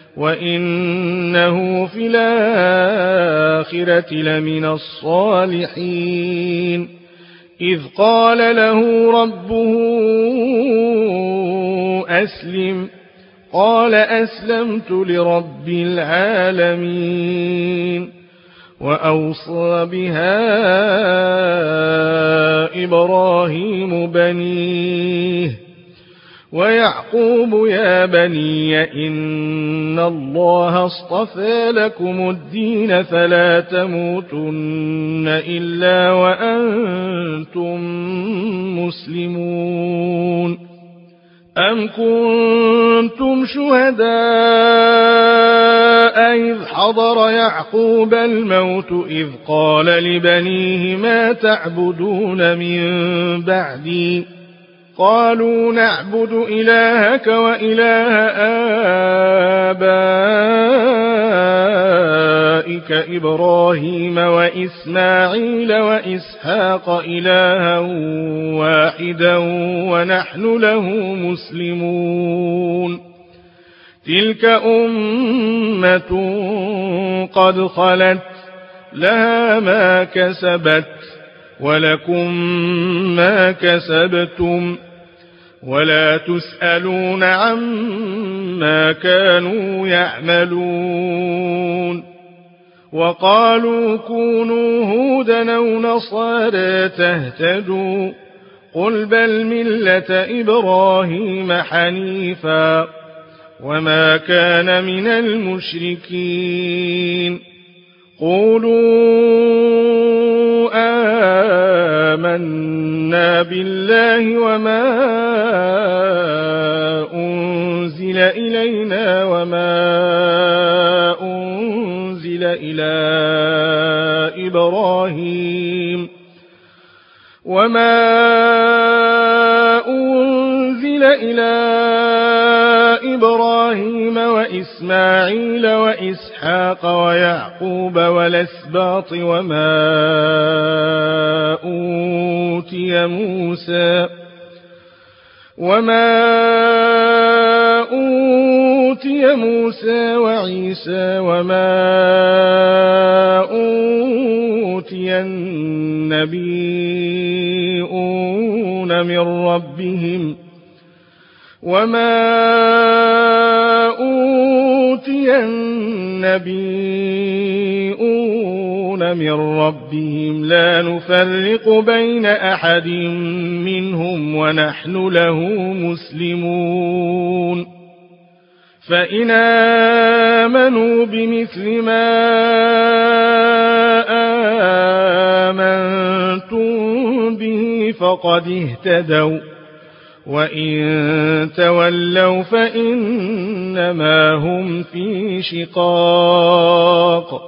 وإنه في الآخرة لمن الصالحين. إذ قال له ربه أسلم قال أسلمت لرب العالمين. وأوصى بها إبراهيم بنيه ويعقوب يا بني إن الله اصطفى لكم الدين فلا تموتن إلا وأنتم مسلمون. أم كنتم شهداء إذ حضر يعقوب الموت إذ قال لبنيه ما تعبدون من بعدي قالوا نعبد إلهك وإله آبائك إبراهيم وإسماعيل وإسحاق إلها واحدا ونحن له مسلمون. تلك أمة قد خلت لها ما كسبت ولكم ما كسبتم ولا تسألون عما كانوا يعملون. وقالوا كونوا هودا أو نصارى تهتدوا قل بل ملة إبراهيم حنيفا وما كان من المشركين. قولوا آمنا بالله وما أنزل إلينا وما أنزل إلى إبراهيم وإسماعيل وإسحاق ويعقوب والأسباط وما أوتي موسى وعيسى وما أوتي النبيون يرسلون من ربهم لا نفرق بين أحد منهم ونحن له مسلمون فإن آمنوا بمثل ما آمنتم به فقد اهتدوا وإن تولوا فإنما هم في شقاق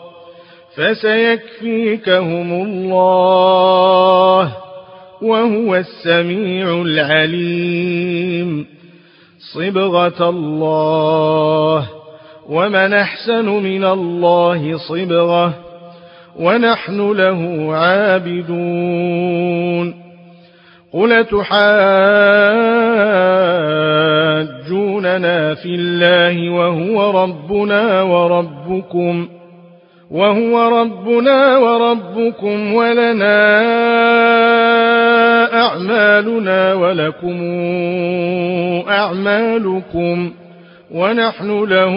فسيكفيكهم الله وهو السميع العليم صبغة الله ومن أحسن من الله صبغة ونحن له عابدون قل تحاجوننا في الله وهو ربنا وربكم ولنا أعمالنا ولكم أعمالكم ونحن له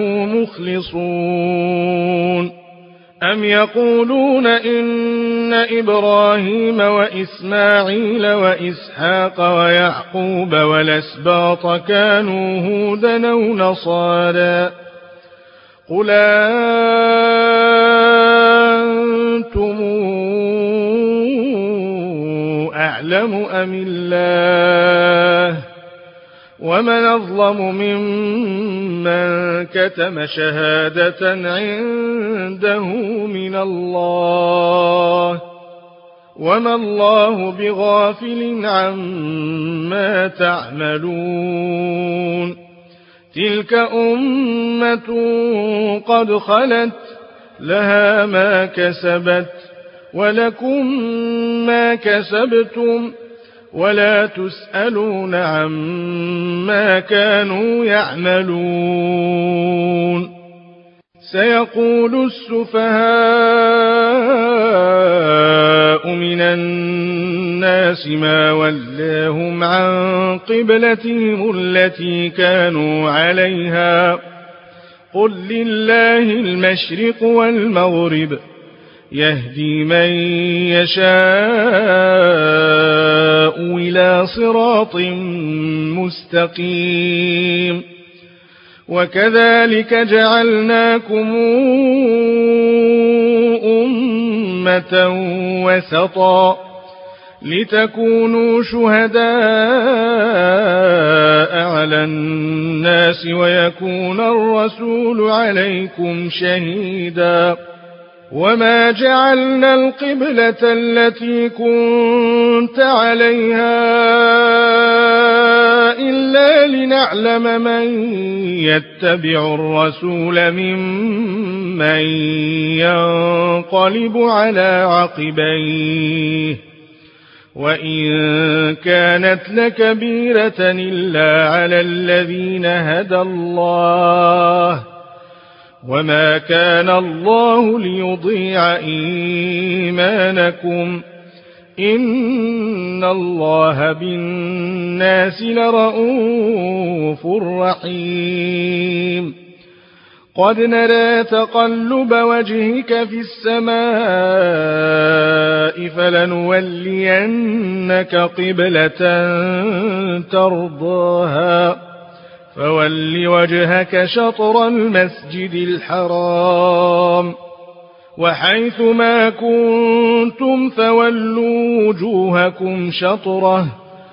مخلصون أم يقولون إن إبراهيم وإسماعيل وإسحاق ويعقوب والأسباط كانوا هودا أو نصارى قل أنتم أعلم أم الله ومن أظلم ممن كتم شهادة عنده من الله وما الله بغافل عما تعملون تلك أمة قد خلت لها ما كسبت ولكم ما كسبتم ولا تسألون عما كانوا يعملون سيقول السفهاء من الناس ما ولاهم عن قبلتهم التي كانوا عليها قل لله المشرق والمغرب يهدي من يشاء إلى صراط مستقيم وكذلك جعلناكم أمة وسطا لتكونوا شهداء على الناس ويكون الرسول عليكم شهيدا وما جعلنا القبلة التي كنت عليها إلا لنعلم من يتبع الرسول ممن ينقلب على عقبيه وإن كانت لكبيرة إلا على الذين هدى الله وما كان الله ليضيع إيمانكم إن الله بالناس لرءوف رحيم قد نرى تقلب وجهك في السماء فلنولينك قبلة ترضاها فول وجهك شطر المسجد الحرام وحيث ما كنتم فولوا وجوهكم شطره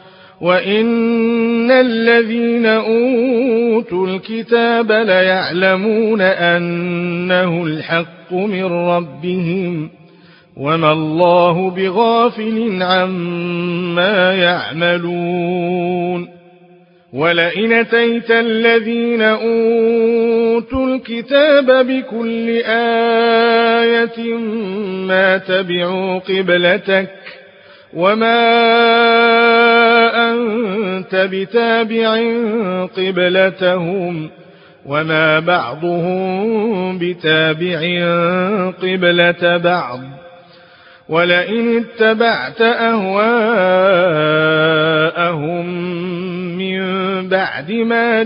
وإن الذين أوتوا الكتاب ليعلمون أنه الحق من ربهم وما الله بغافل عما يعملون ولئن أتيت الذين أوتوا الكتاب بكل آية ما تبعوا قبلتك وما أنت بتابع قبلتهم وما بعضهم بتابع قبلة بعض ولئن اتبعت أهواءهم من بعد ما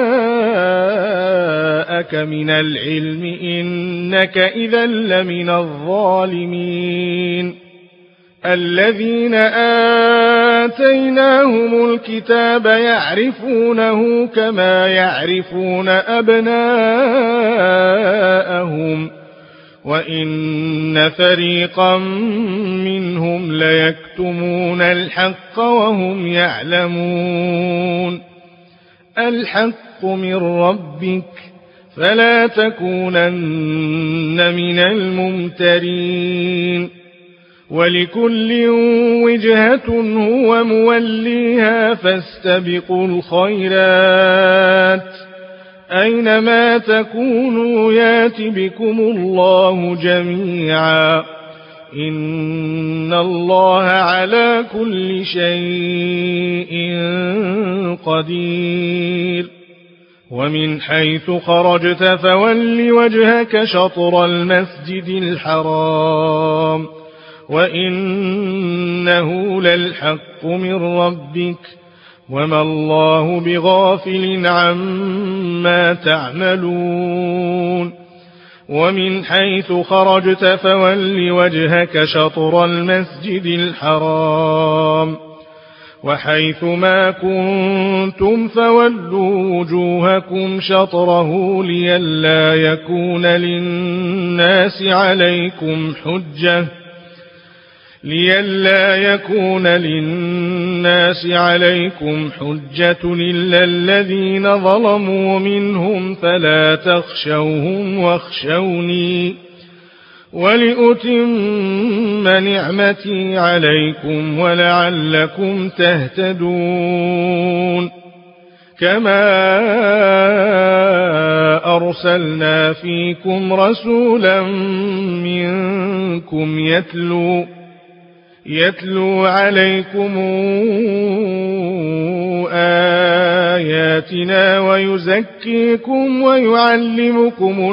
جاءك من العلم إنك إذا لمن الظالمين الذين آتيناهم الكتاب يعرفونه كما يعرفون أبناءهم وإن فريقا منهم ليكتمون الحق وهم يعلمون الحق من ربك فلا تكونن من الممترين ولكل وجهة هو موليها فاستبقوا الخيرات أينما تكونوا يات بكم الله جميعا إن الله على كل شيء قدير ومن حيث خرجت فول وجهك شطر المسجد الحرام وإنه للحق من ربك وما الله بغافل عما تعملون ومن حيث خرجت فول وجهك شطر المسجد الحرام وحيث ما كنتم فولوا وجوهكم شطره لئلا يكون للناس عليكم حجة إلا الذين ظلموا منهم فلا تخشوهم واخشوني ولأتم نعمتي عليكم ولعلكم تهتدون كما أرسلنا فيكم رسولا منكم يتلو عليكم آياتنا ويزكيكم ويعلمكم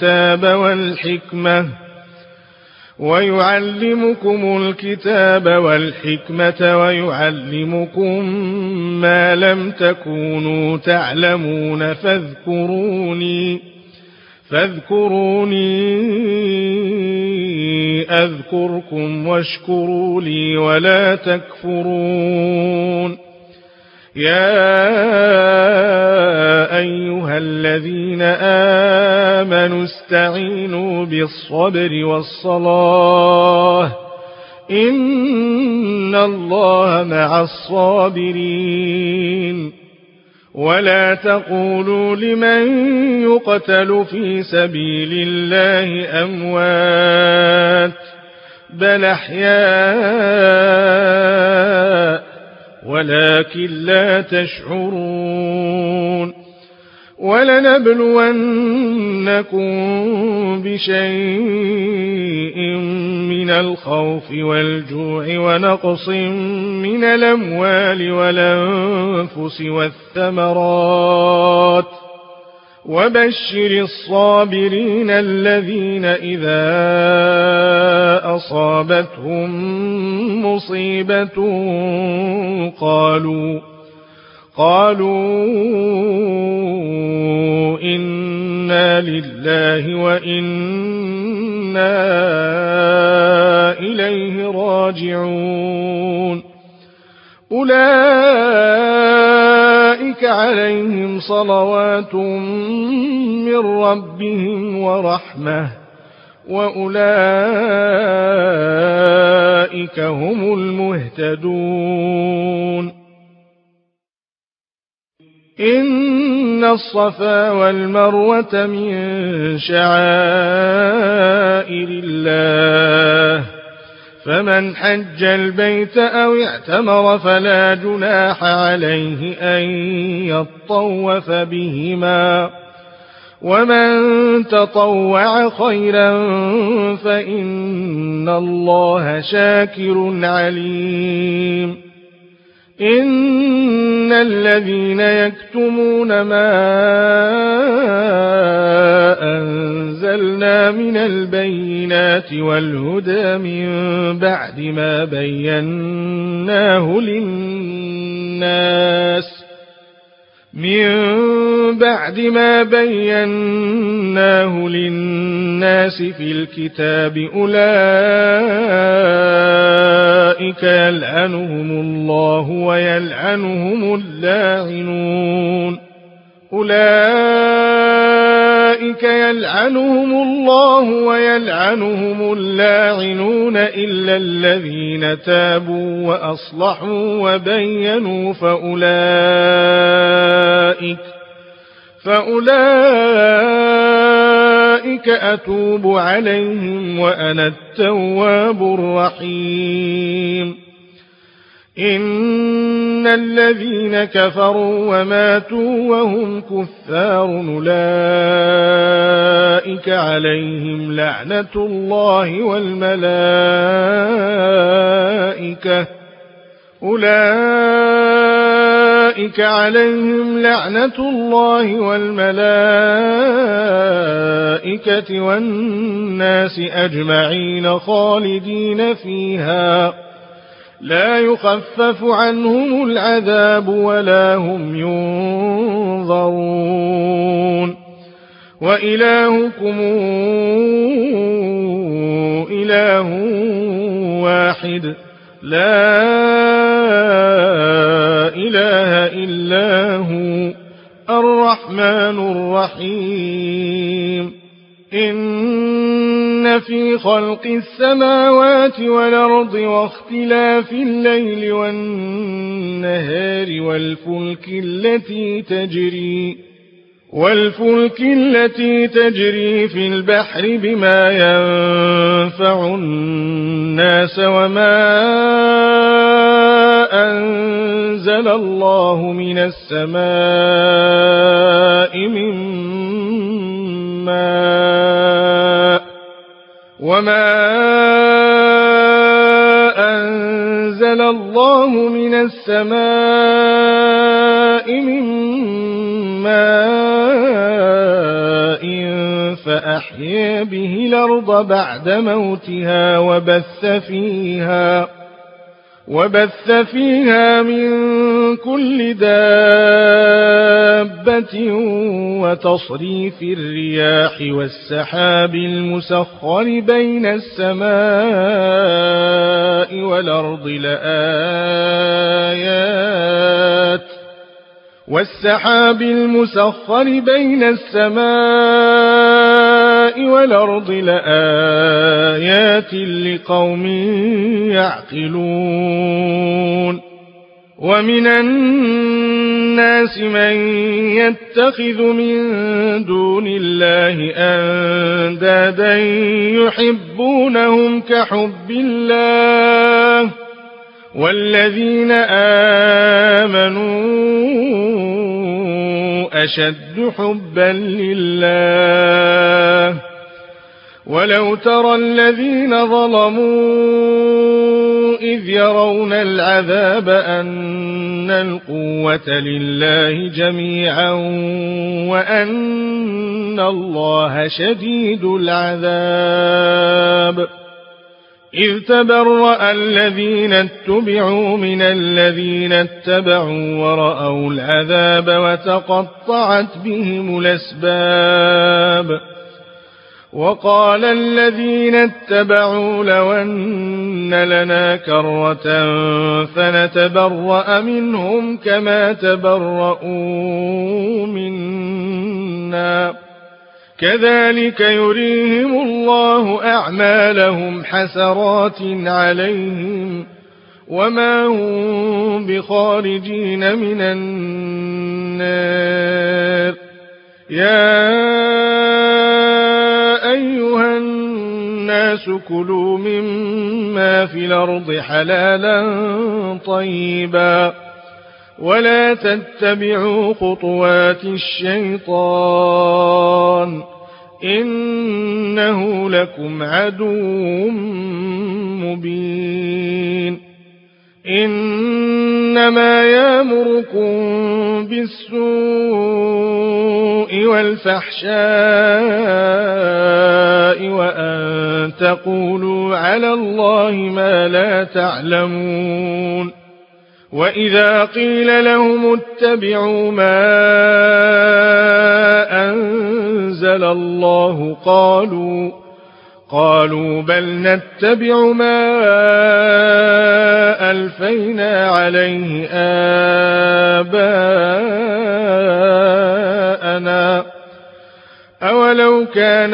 الكتاب والحكمة ويعلمكم ما لم تكونوا تعلمون فاذكروني أذكركم واشكروا لي ولا تكفرون يا أيها الذين آمنوا استعينوا بالصبر والصلاة إن الله مع الصابرين ولا تقولوا لمن يقتل في سبيل الله أموات بل أحياء ولكن لا تشعرون ولنبلونكم بشيء من الخوف والجوع ونقص من الأموال والأنفس والثمرات وبشر الصابرين الذين إذا أصابتهم مصيبة قالوا إنا لله وإنا إليه راجعون أولئك عليهم صلوات من ربهم ورحمة وأولئك هم المهتدون إن الصفا والمروة من شعائر الله فمن حج البيت أو اعتمر فلا جناح عليه أن يطوف بهما ومن تطوع خيرا فإن الله شاكر عليم إن الذين يكتمون ما أنزلنا من البينات والهدى من بعد ما بيناه للناس من بعد ما بيناه للناس في الكتاب أولئك يلعنهم الله ويلعنهم اللاعنون إلا الذين تابوا وأصلحوا وبينوا فأولئك أتوب عليهم وأنا التواب الرحيم إن الذين كفروا وماتوا وهم كفار أولئك عليهم لعنة الله والملائكة والناس أجمعين خالدين فيها لا يخفف عنهم العذاب ولا هم ينظرون وإلهكم إله واحد لا إله إلا هو الرحمن الرحيم إن في خلق السماوات والأرض واختلاف الليل والنهار والفلك التي تجري في البحر بما ينفع الناس وما أنزل الله من السماء من ماء فأحيا به الأرض بعد موتها وبث فيها من كل دابة وتصريف الرياح والسحاب المسخر بين السماء والأرض لآيات لقوم يعقلون ومن الناس من يتخذ من دون الله أندادا يحبونهم كحب الله والذين آمنوا أشد حبا لله ولو ترى الذين ظلموا إذ يرون العذاب أن القوة لله جميعا وأن الله شديد العذاب إذ تبرأ الذين اتبعوا من الذين اتبعوا ورأوا العذاب وتقطعت بهم الأسباب وقال الذين اتبعوا لو أن لنا كرة فنتبرأ منهم كما تبرؤوا منا كذلك يريهم الله أعمالهم حسرات عليهم وما هم بخارجين من النار يا أيها الناس كلوا مما في الأرض حلالا طيبا ولا تتبعوا خطوات الشيطان إنه لكم عدو مبين إنما يأمركم بالسوء والفحشاء وأن تقولوا على الله ما لا تعلمون وإذا قيل لهم اتبعوا ما أنزل الله قالوا بل نتبع ما ألفينا عليه آباءنا أولو كان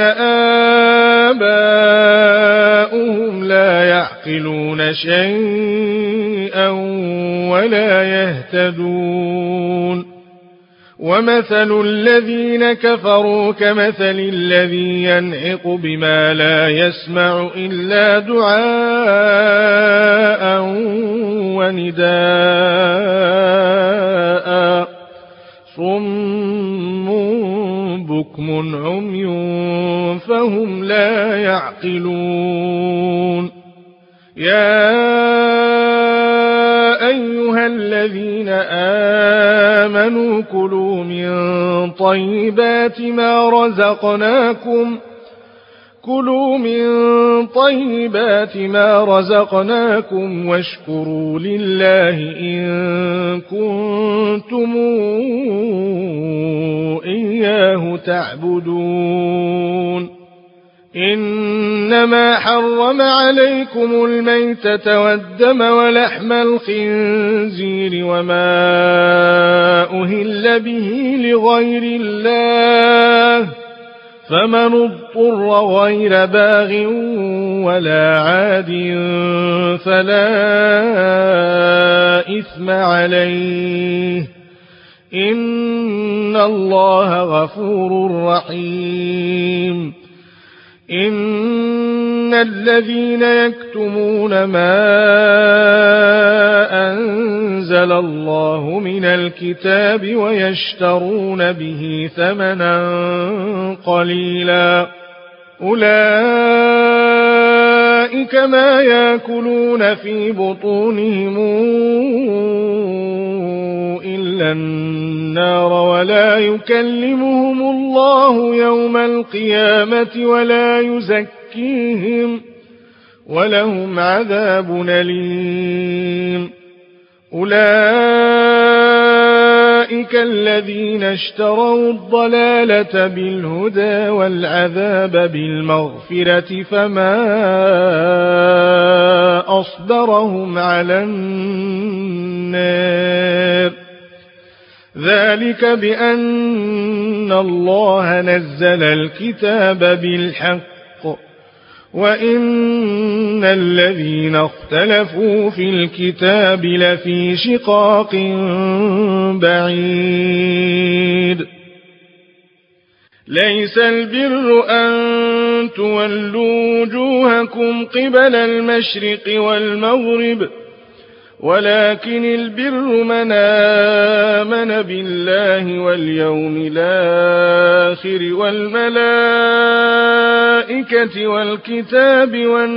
آباؤهم لا يعقلون شيئا ولا يهتدون ومثل الذين كفروا كمثل الذي ينعق بما لا يسمع إلا دعاء ونداء صم بكم عمي فهم لا يعقلون يا أيها الذين آمنوا كلوا من طيبات ما رزقناكم واشكروا لله إن كنتم إياه تعبدون إنما حرم عليكم الميتة والدم ولحم الخنزير وما أهل به لغير الله فمن اضطر غير باغ ولا عاد فلا إثم عليه إن الله غفور رحيم إن الذين يكتمون ما أنزل الله من الكتاب ويشترون به ثمنا قليلا أولئك ما يأكلون في بطونهم إلا النار ولا يكلمهم الله يوم القيامة ولا يزكيهم ولهم عذاب أليم أولئك الذين اشتروا الضلالة بالهدى والعذاب بالمغفرة فما أصبرهم على النار ذلك بأن الله نزل الكتاب بالحق وإن الذين اختلفوا في الكتاب لفي شقاق بعيد ليس البر أن تولوا وجوهكم قبل المشرق والمغرب ولكن البر من آمن بالله واليوم الآخر والملائكة والكتاب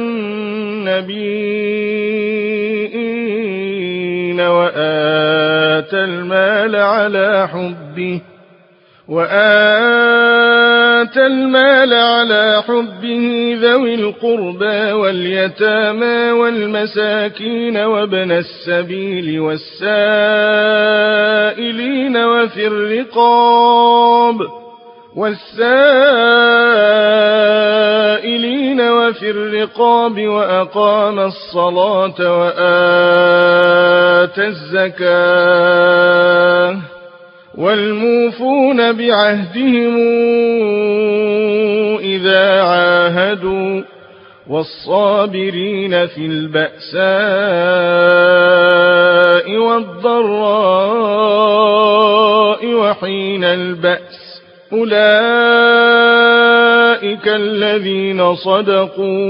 والنبيين وآتى المال على حبه ذوي القربى واليتامى والمساكين وابن السبيل والسائلين وفي الرقاب وأقام الصلاة وآتى الزكاة والموفون بعهدهم إذا عاهدوا والصابرين في البأساء والضراء وحين البأس أولئك الذين صدقوا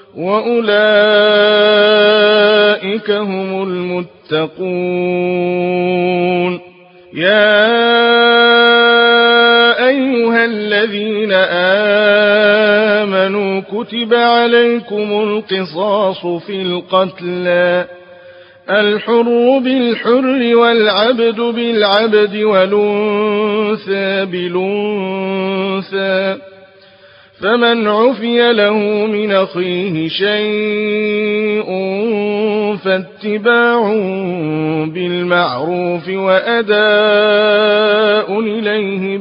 وأولئك هم المتقون يا أيها الذين آمنوا كتب عليكم القصاص في القتلى الحر بالحر والعبد بالعبد والأنثى بالأنثى فمن عفي له من أخيه شيء فاتباع بالمعروف وأداء إليه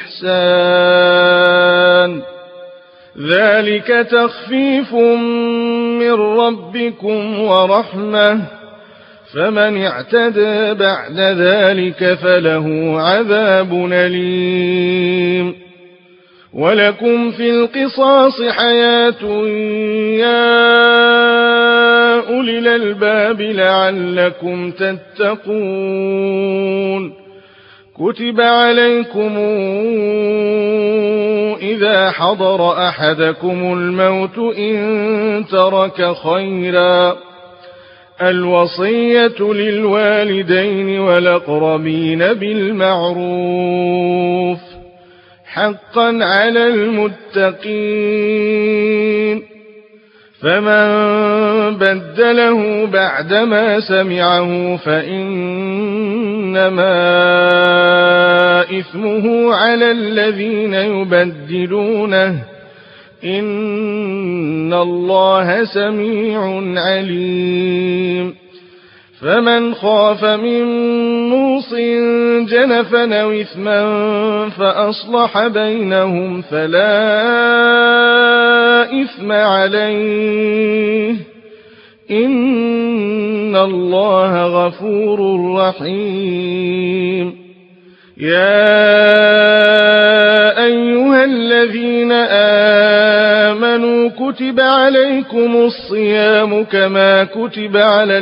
بإحسان ذلك تخفيف من ربكم ورحمة فمن اعتدى بعد ذلك فله عذاب أليم ولكم في القصاص حياة يا أولي الألباب لعلكم تتقون كتب عليكم إذا حضر أحدكم الموت إن ترك خيرا الوصية للوالدين والأقربين بالمعروف حقا على المتقين فمن بدله بعدما سمعه فإنما إثمه على الذين يبدلونه إن الله سميع عليم فمن خاف من موص جنفا أو إثما فأصلح بينهم فلا إثم عليه إن الله غفور رحيم يا أيها الذين آمنوا كتب عليكم الصيام كما كتب على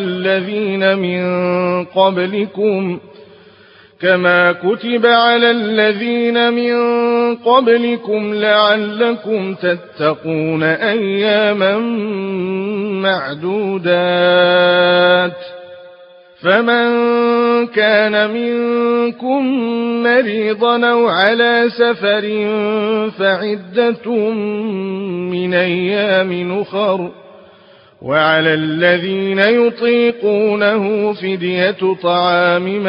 الذين من قبلكم لعلكم تتقون أياما معدودات فمن كان منكم مريضا أو على سفر فعدة من أيام أخر وعلى الذين يطيقونه فدية طعام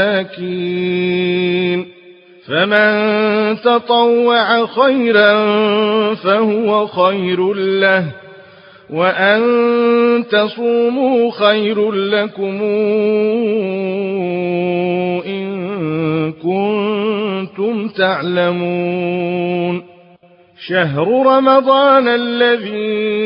مساكين فمن تطوع خيرا فهو خير له وأن تصوموا خير لكم إن كنتم تعلمون شهر رمضان الذي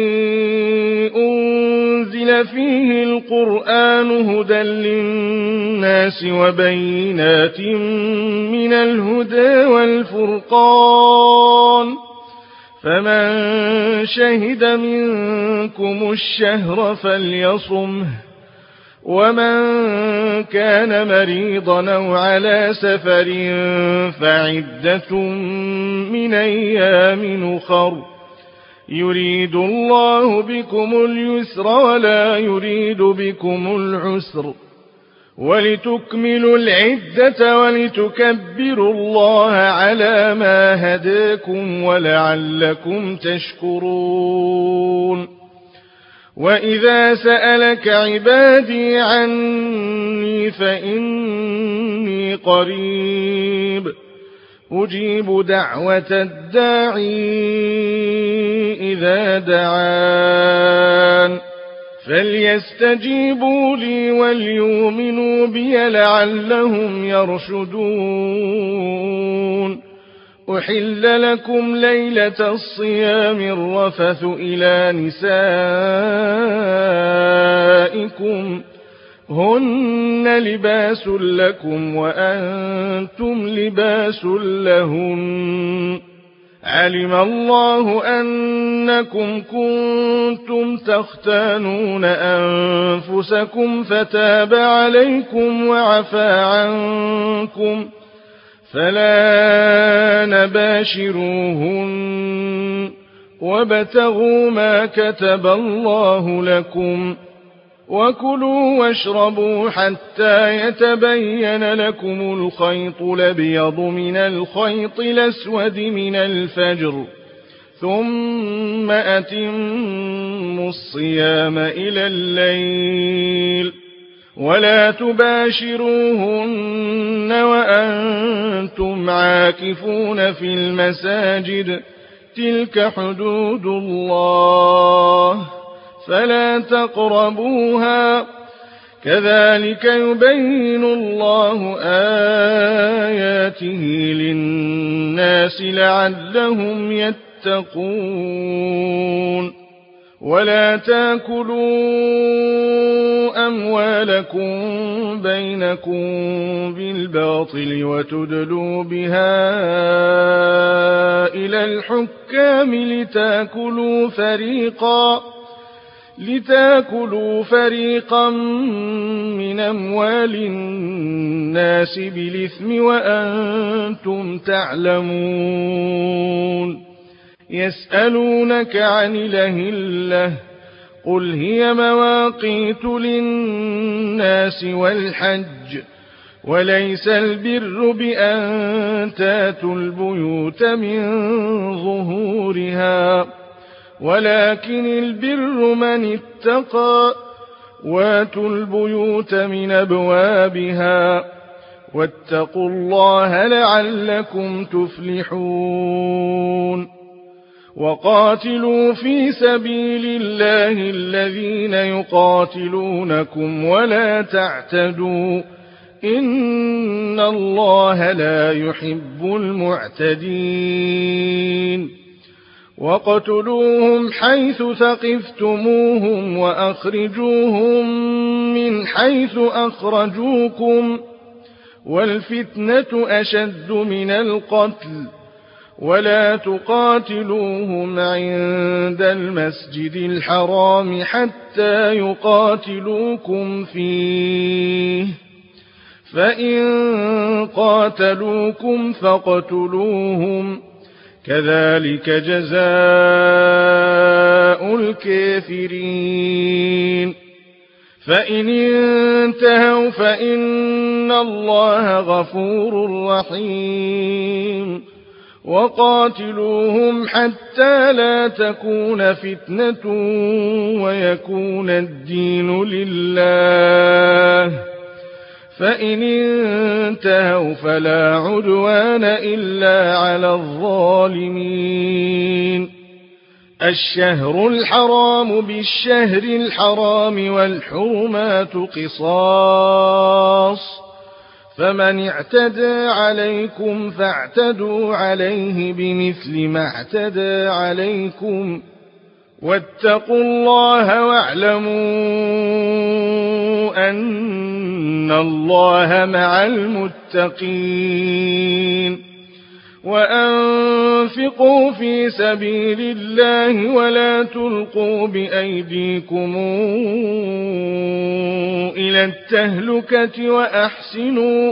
أنزل فيه القرآن هدى للناس وبينات من الهدى والفرقان فمن شهد منكم الشهر فليصمه ومن كان مريضا أو على سفر فعدة من أيام أخر يريد الله بكم اليسر ولا يريد بكم العسر ولتكملوا العدة ولتكبروا الله على ما هداكم ولعلكم تشكرون وإذا سألك عبادي عني فإني قريب أجيب دعوة الداعي إذا دعان فليستجيبوا لي وليؤمنوا بي لعلهم يرشدون أحل لكم ليلة الصيام الرفث إلى نسائكم هن لباس لكم وأنتم لباس لهن علم الله أنكم كنتم تختانون أنفسكم فتاب عليكم وعفى عنكم فلا نباشروهن وابتغوا ما كتب الله لكم وكلوا واشربوا حتى يتبين لكم الخيط الأبيض من الخيط الأسود من الفجر ثم أتموا الصيام إلى الليل ولا تباشروهن وأنتم عاكفون في المساجد تلك حدود الله فلا تقربوها كذلك يبين الله آياته للناس لعلهم يتقون ولا تاكلوا أموالكم بينكم بالباطل وتدلوا بها إلى الحكام لتاكلوا فريقا من أموال الناس بالإثم وأنتم تعلمون يسألونك عن الأهلة قل هي مواقيت للناس والحج وليس البر بأن تاتوا البيوت من ظهورها ولكن البر من اتقى واتوا البيوت من أبوابها واتقوا الله لعلكم تفلحون وقاتلوا في سبيل الله الذين يقاتلونكم ولا تعتدوا إن الله لا يحب المعتدين وقتلوهم حيث ثقفتموهم وأخرجوهم من حيث أخرجوكم والفتنة أشد من القتل ولا تقاتلوهم عند المسجد الحرام حتى يقاتلوكم فيه فإن قاتلوكم فاقتلوهم كذلك جزاء الكافرين فإن انتهوا فإن الله غفور رحيم وقاتلوهم حتى لا تكون فتنة ويكون الدين لله فإن انتهوا فلا عدوان إلا على الظالمين الشهر الحرام بالشهر الحرام والحرمات قصاص فمن اعتدى عليكم فاعتدوا عليه بمثل ما اعتدى عليكم واتقوا الله واعلموا أن الله مع المتقين وأنفقوا في سبيل الله ولا تلقوا بأيديكم إلى التهلكة وأحسنوا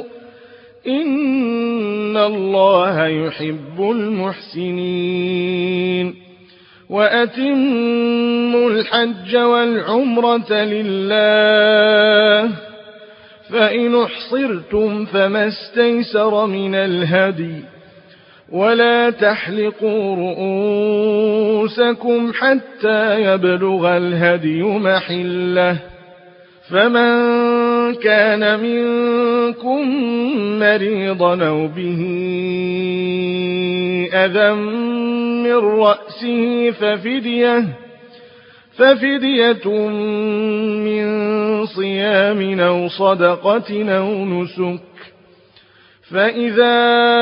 إن الله يحب المحسنين وأتموا الحج والعمرة لله فإن احصرتم فما استيسر من الهدي ولا تحلقوا رؤوسكم حتى يبلغ الهدي محله فمن كان منكم مريضا أو به أذى من رأسه ففدية من صيام أو صدقة أو نسك فإذا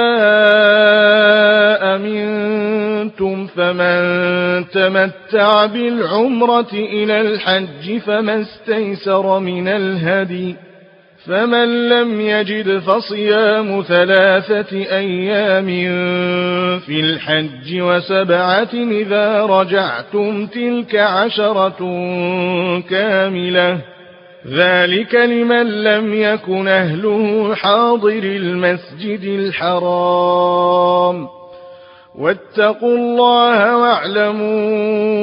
أمنتم فمن تمتع بالعمرة إلى الحج فما استيسر من الهدي فمن لم يجد فصيام 3 أيام في الحج و7 إذا رجعتم تلك 10 كاملة ذلك لمن لم يكن أهله حاضر المسجد الحرام واتقوا الله واعلموا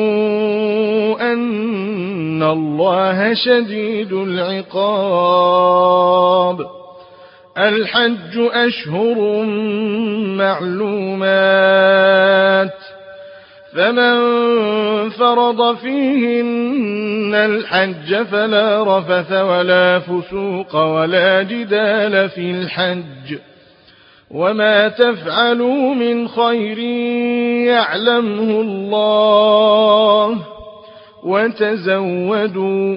أن الله شديد العقاب الحج أشهر معلومات فمن فرض فيهن الحج فلا رفث ولا فسوق ولا جدال في الحج وما تفعلوا من خير يعلمه الله وتزودوا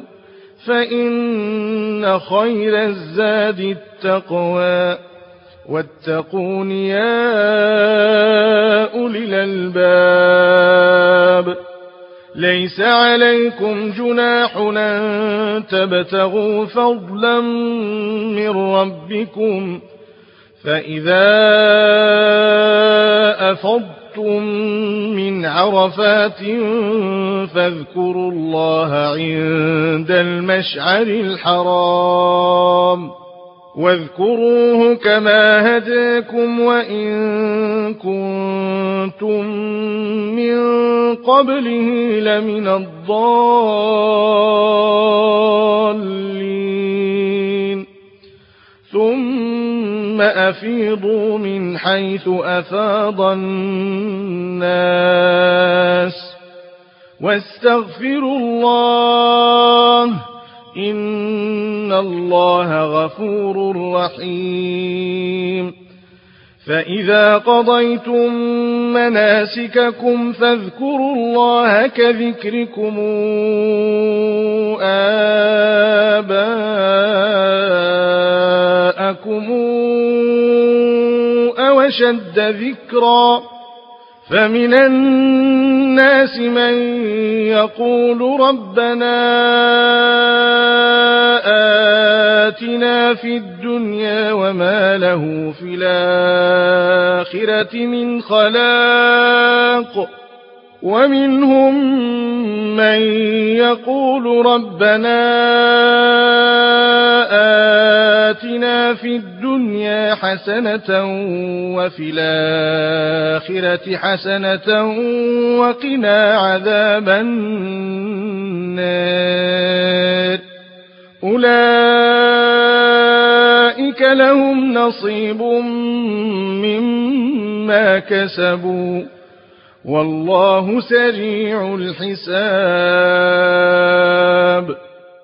فإن خير الزاد التقوى واتقون يا أولي الألباب ليس عليكم جناح أن تبتغوا فضلا من ربكم فإذا أفضتم من عرفات فاذكروا الله عند المشعر الحرام واذكروه كما هداكم وإن كنتم من قبله لمن الضالين ثم أفيضوا من حيث أفاض الناس واستغفروا الله إن الله غفور رحيم فإذا قضيتم مناسككم فاذكروا الله كذكركم آباءكم أو أشد ذكرا فمن الناس من يقول ربنا آتنا في الدنيا وما له في الآخرة من خلاق ومنهم من يقول ربنا آتنا في الدنيا حسنة وفي الآخرة حسنة وقنا عذاب النار أولئك لهم نصيب مما كسبوا والله سريع الحساب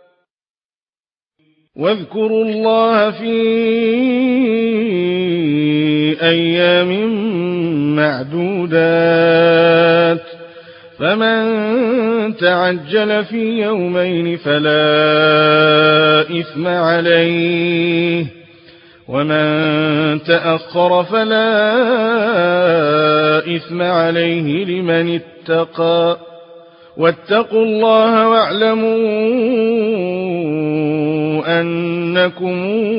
واذكروا الله في أيام معدودات فمن تعجل في يومين فلا إثم عليه ومن تأخر فلا إثم عليه لمن اتقى واتقوا الله واعلموا أنكم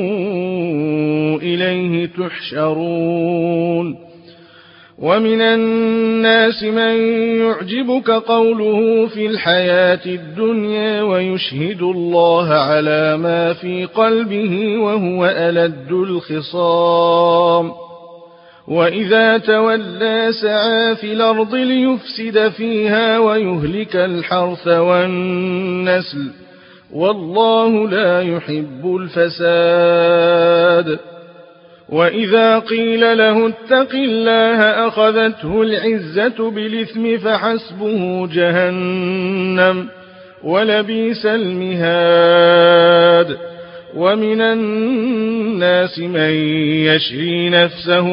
إليه تحشرون ومن الناس من يعجبك قوله في الحياة الدنيا ويشهد الله على ما في قلبه وهو ألد الخصام وإذا تولى سعى في الأرض ليفسد فيها ويهلك الحرث والنسل والله لا يحب الفساد وإذا قيل له اتق الله أخذته العزة بالإثم فحسبه جهنم ولبئس المهاد ومن الناس من يشري نفسه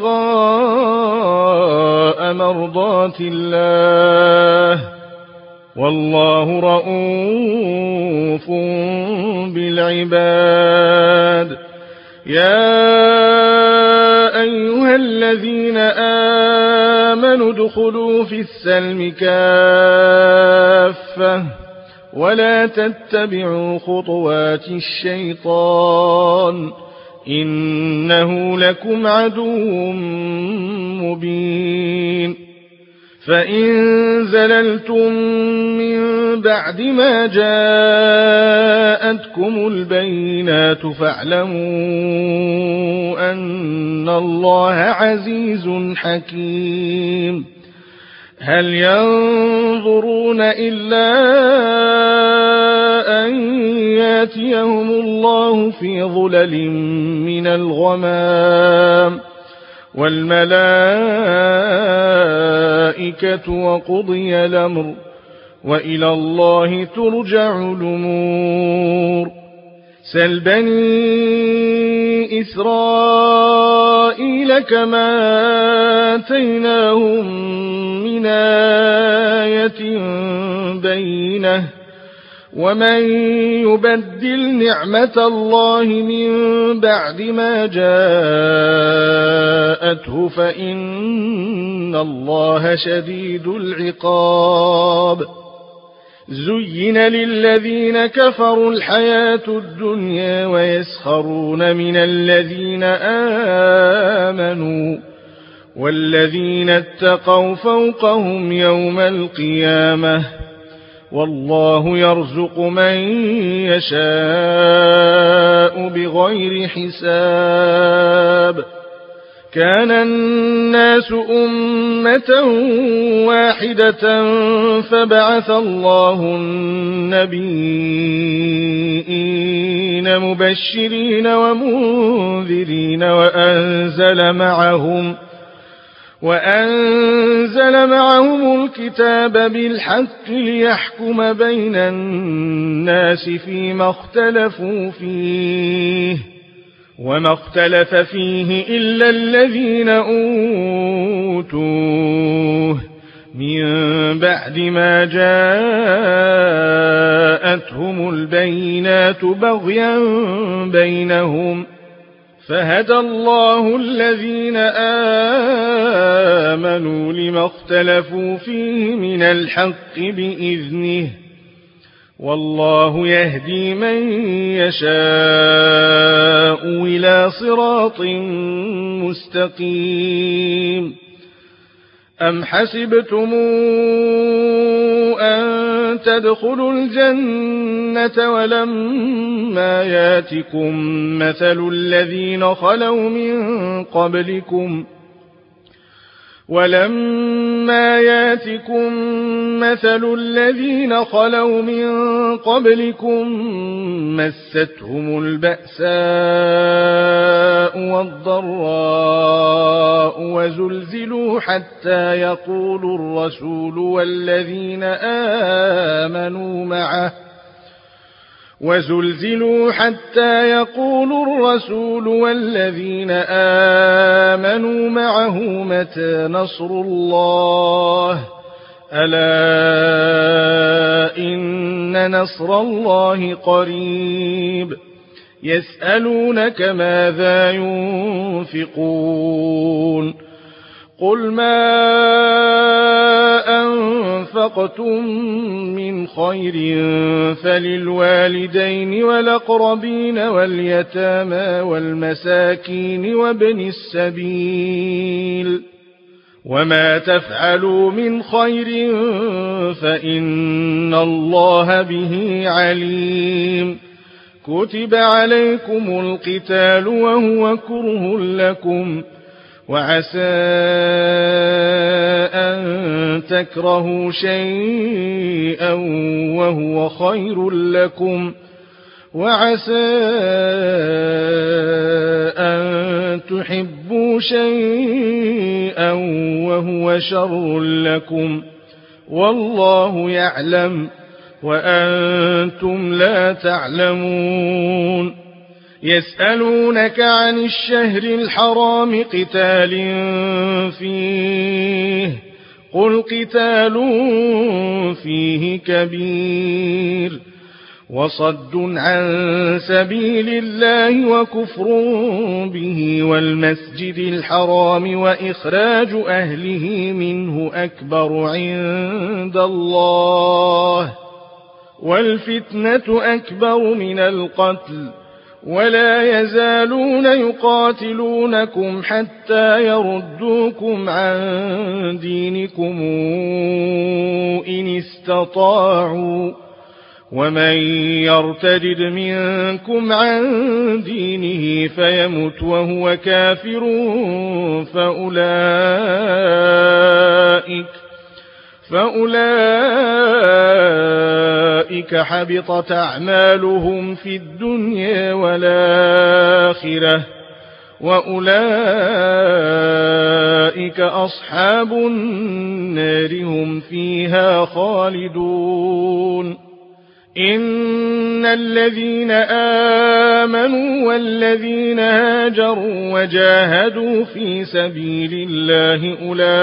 ابتغاء مرضات الله والله رؤوف بالعباد يا أيها الذين آمنوا ادخلوا في السلم كافة ولا تتبعوا خطوات الشيطان إنه لكم عدو مبين فإن زللتم من بعد ما جاءتكم البينات فاعلموا أن الله عزيز حكيم هل ينظرون إلا أن ياتيهم الله في ظلل من الغمام والملائكة وقضي الأمر وإلى الله ترجع الأمور سل بني إسرائيل كما آتيناهم من آية بينة ومن يبدل نعمة الله من بعد ما جاءته فإن الله شديد العقاب زين للذين كفروا الحياة الدنيا ويسخرون من الذين آمنوا والذين اتقوا فوقهم يوم القيامة والله يرزق من يشاء بغير حساب كان الناس أمة واحدة فبعث الله النبيين مبشرين ومنذرين وأنزل معهم الكتاب بالحق ليحكم بين الناس فيما اختلفوا فيه وما اختلف فيه إلا الذين أوتوه من بعد ما جاءتهم البينات بغيا بينهم فهدى الله الذين آمنوا لما اختلفوا فيه من الحق بإذنه والله يهدي من يشاء إلى صراط مستقيم أم حسبتم أن تدخلوا الجنة ولما ياتكم مثل الذين خلوا من قبلكم مستهم البأساء والضراء وزلزلوا حتى يقول الرسول والذين آمنوا معه متى نصر الله ألا إن نصر الله قريب يسألونك ماذا ينفقون قل ما أنفقتم من خير فللوالدين والأقربين واليتامى والمساكين وابن السبيل وما تفعلوا من خير فإن الله به عليم كتب عليكم القتال وهو كره لكم وعسى أن تكرهوا شيئا وهو خير لكم وعسى أن تحبوا شيئا وهو شر لكم والله يعلم وأنتم لا تعلمون يسألونك عن الشهر الحرام قتال فيه قل قتال فيه كبير وصد عن سبيل الله وكفر به والمسجد الحرام وإخراج أهله منه أكبر عند الله والفتنة أكبر من القتل ولا يزالون يقاتلونكم حتى يردوكم عن دينكم إن استطاعوا ومن يرتد منكم عن دينه فيمت وهو كافر فأولئك حبطت أعمالهم في الدنيا والآخرة وأولئك أصحاب النار هم فيها خالدون إن الذين آمنوا والذين هاجروا وجاهدوا في سبيل الله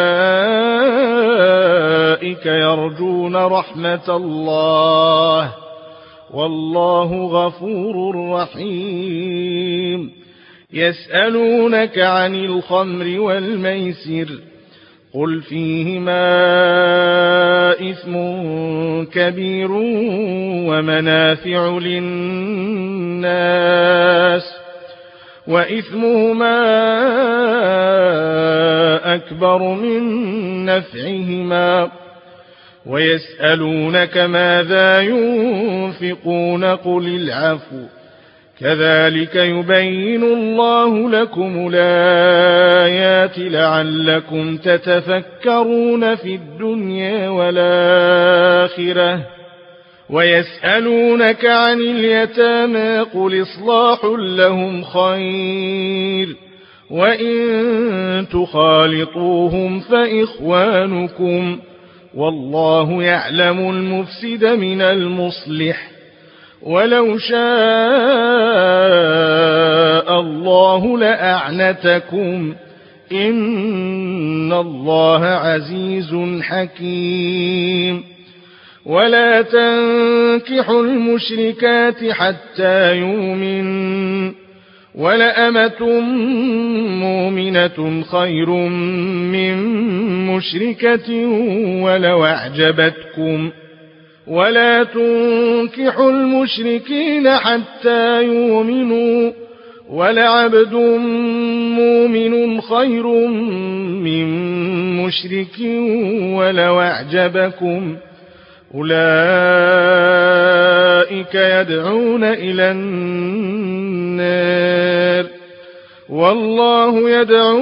أولئك يرجون رحمة الله والله غفور رحيم يسألونك عن الخمر والميسر قل فيهما إثم كبير ومنافع للناس وإثمهما أكبر من نفعهما ويسألونك ماذا ينفقون قل العفو كذلك يبين الله لكم الآيات لعلكم تتفكرون في الدنيا والآخرة ويسألونك عن اليتامى قل إصلاح لهم خير وإن تخالطوهم فإخوانكم والله يعلم المفسد من المصلح ولو شاء الله لأعنتكم إن الله عزيز حكيم ولا تنكحوا المشركات حتى يؤمنوا ولأمة مؤمنة خير من مشركة ولو أعجبتكم ولا تنكحوا المشركين حتى يؤمنوا ولعبد مؤمن خير من مشرك ولو أعجبكم أولئك يدعون إلى النار والله يدعو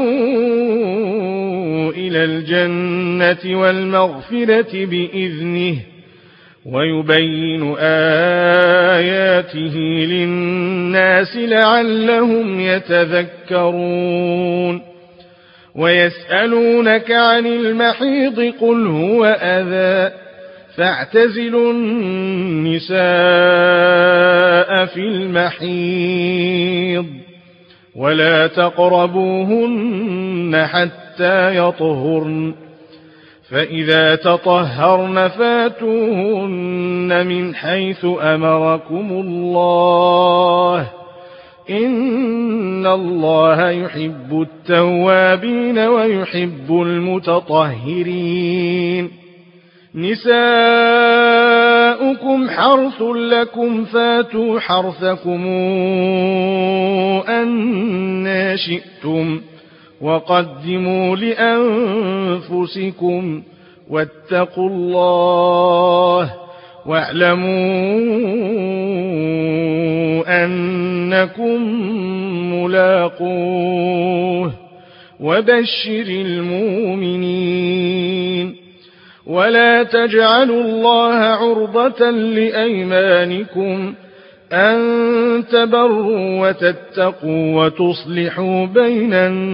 إلى الجنة والمغفرة بإذنه ويبين آياته للناس لعلهم يتذكرون ويسألونك عن المحيض قل هو أذى فاعتزلوا النساء في المحيض ولا تقربوهن حتى يطهرن فإذا تطهرن فاتوهن من حيث أمركم الله إن الله يحب التوابين ويحب المتطهرين نساؤكم حرث لكم فاتوا حرثكم أن شئتم وقدموا لأنفسكم واتقوا الله واعلموا أنكم ملاقوه وبشر المؤمنين ولا تجعلوا الله عرضة لأيمانكم أن تبروا وتتقوا وتصلحوا بين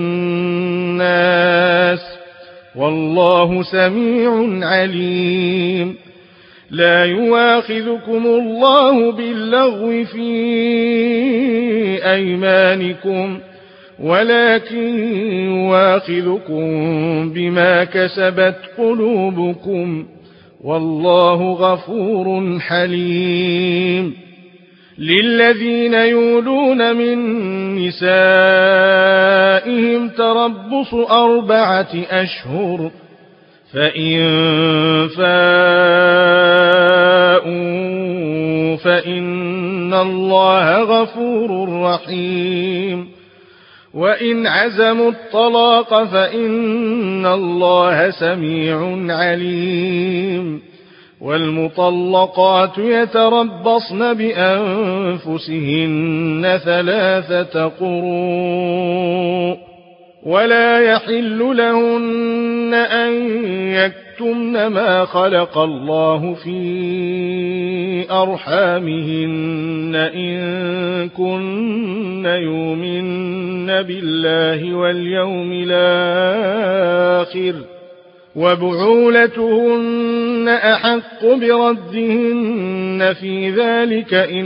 الناس والله سميع عليم لا يواخذكم الله باللغو في أيمانكم ولكن يواخذكم بما كسبت قلوبكم والله غفور حليم للذين يولون من نسائهم تربص 4 أشهر فإن فاءوا فإن الله غفور رحيم وإن عزموا الطلاق فإن الله سميع عليم والمطلقات يتربصن بأنفسهن 3 قروء ولا يحل لهن أن يكتمن ما خلق الله في أرحامهن إن كن يؤمن بالله واليوم الآخر وبعولتهن أحق بردهن في ذلك إن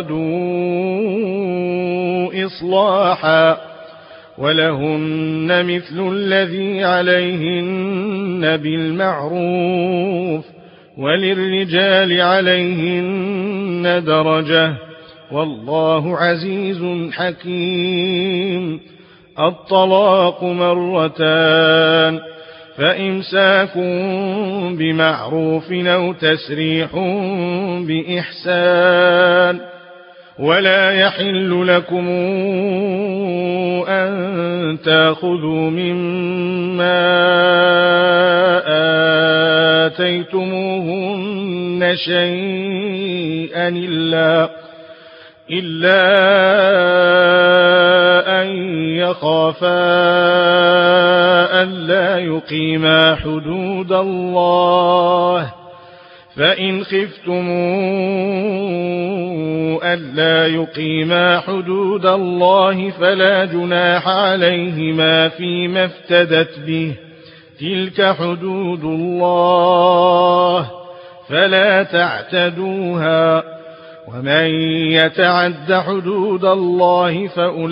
أرادوا إصلاحا ولهن مثل الذي عليهن بالمعروف وللرجال عليهن درجة والله عزيز حكيم. الطلاق مرتان فإمساك بمعروف أو تسريح بإحسان ولا يحل لكم أن تأخذوا مما آتيتموهن شيئا إلا أن يخافا ألا يقيما حدود الله فإن خفتم ألا يقيما حدود الله فلا جناح عليهما فيما افتدت به تلك حدود الله فلا تعتدوها ومن يتعد حدود الله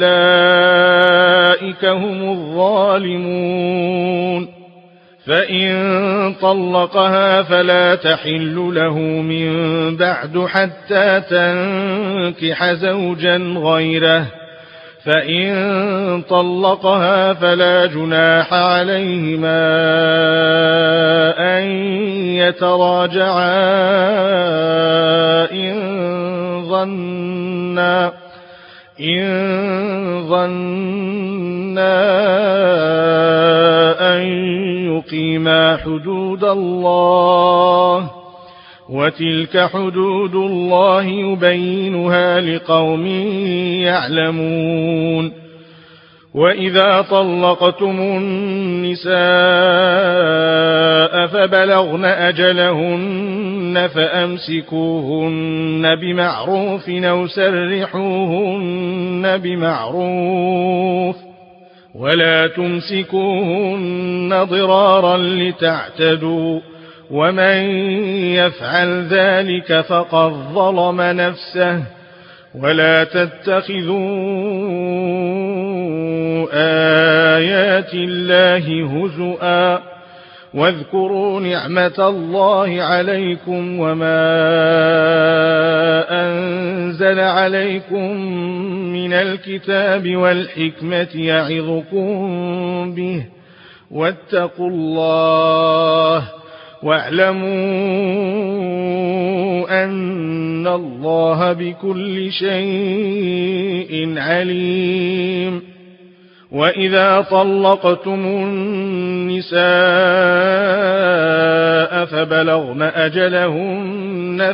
فأولئك هم الظالمون. فإن طلقها فلا تحل له من بعد حتى تنكح زوجا غيره فإن طلقها فلا جناح عليهما أن يتراجعا إن ظنا أن يقيما حدود الله وتلك حدود الله يبينها لقوم يعلمون. وإذا طلقتم النساء فبلغن أجلهن فأمسكوهن بمعروف أو سرحوهن بمعروف ولا تمسكوهن ضرارا لتعتدوا ومن يفعل ذلك فقد ظلم نفسه. ولا تتخذوا آيات الله هزؤا واذكروا نعمة الله عليكم وما أنزل عليكم من الكتاب والحكمة يعظكم به واتقوا الله واعلموا أن الله بكل شيء عليم. وإذا طلقتم النساء فبلغن أجلهن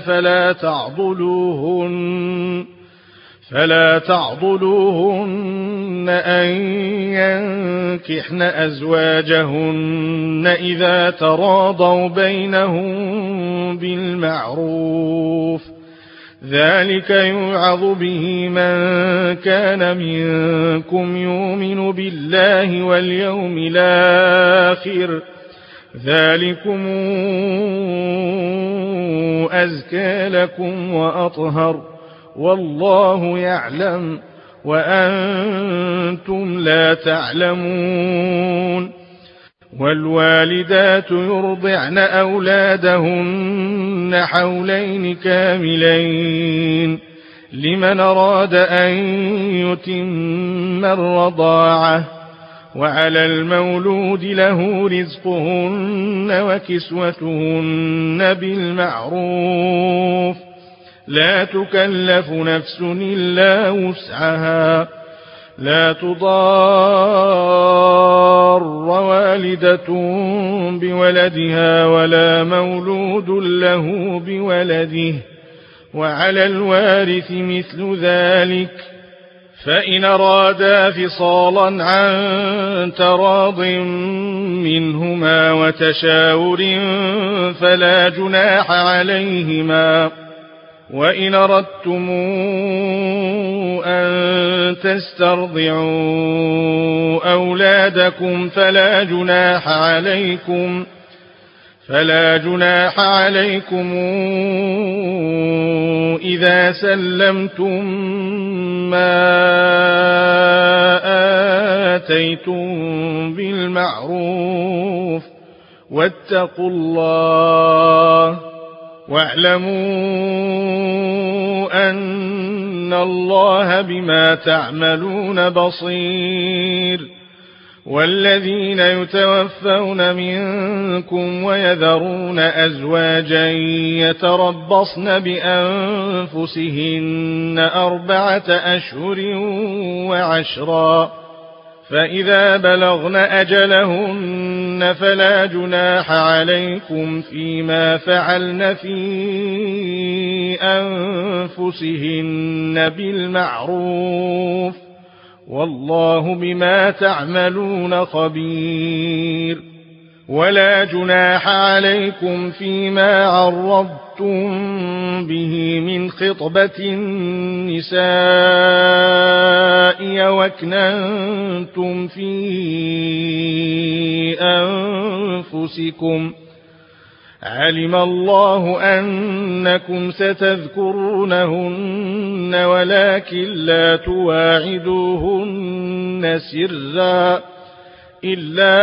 فلا تعضلوهن أن ينكحن أزواجهن إذا تراضوا بينهم بالمعروف ذلك يوعظ به من كان منكم يؤمن بالله واليوم الآخر ذلكم أزكى لكم وأطهر والله يعلم وأنتم لا تعلمون. والوالدات يرضعن أولادهن حولين كاملين لمن أراد أن يتم الرضاعة وعلى المولود له رزقهن وكسوتهن بالمعروف لا تكلف نفس إلا وسعها لا تضار والدة بولدها ولا مولود له بولده وعلى الوارث مثل ذلك فإن أرادا فصالا عن تراض منهما وتشاور فلا جناح عليهما. وإن أردتم أن تسترضعوا أولادكم فلا جناح عليكم فلا جناح عليكم إذا سلمتم ما آتيتم بالمعروف واتقوا الله واعلموا أن الله بما تعملون بصير. والذين يتوفون منكم ويذرون أزواجا يتربصن بأنفسهن 4 أشهر وعشرا، فإذا بلغن أجلهن فلا جناح عليكم فيما فعلن في أنفسهن بالمعروف، والله بما تعملون خبير. ولا جناح عليكم فيما عرضتم به من خطبة النساء وأكننتم في أنفسكم، علم الله أنكم ستذكرونهن ولكن لا تواعدوهن سرا إلا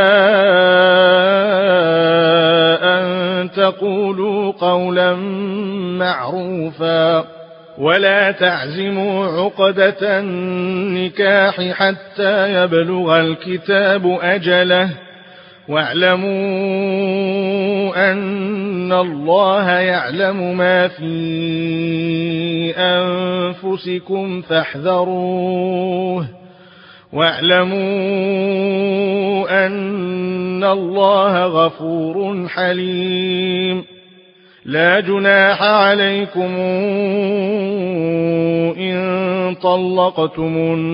أن تقولوا قولا معروفا، ولا تعزموا عقدة النكاح حتى يبلغ الكتاب أجله، واعلموا أن الله يعلم ما في أنفسكم فاحذروه، واعلموا أن الله غفور حليم. لا جناح عليكم إن طلقتم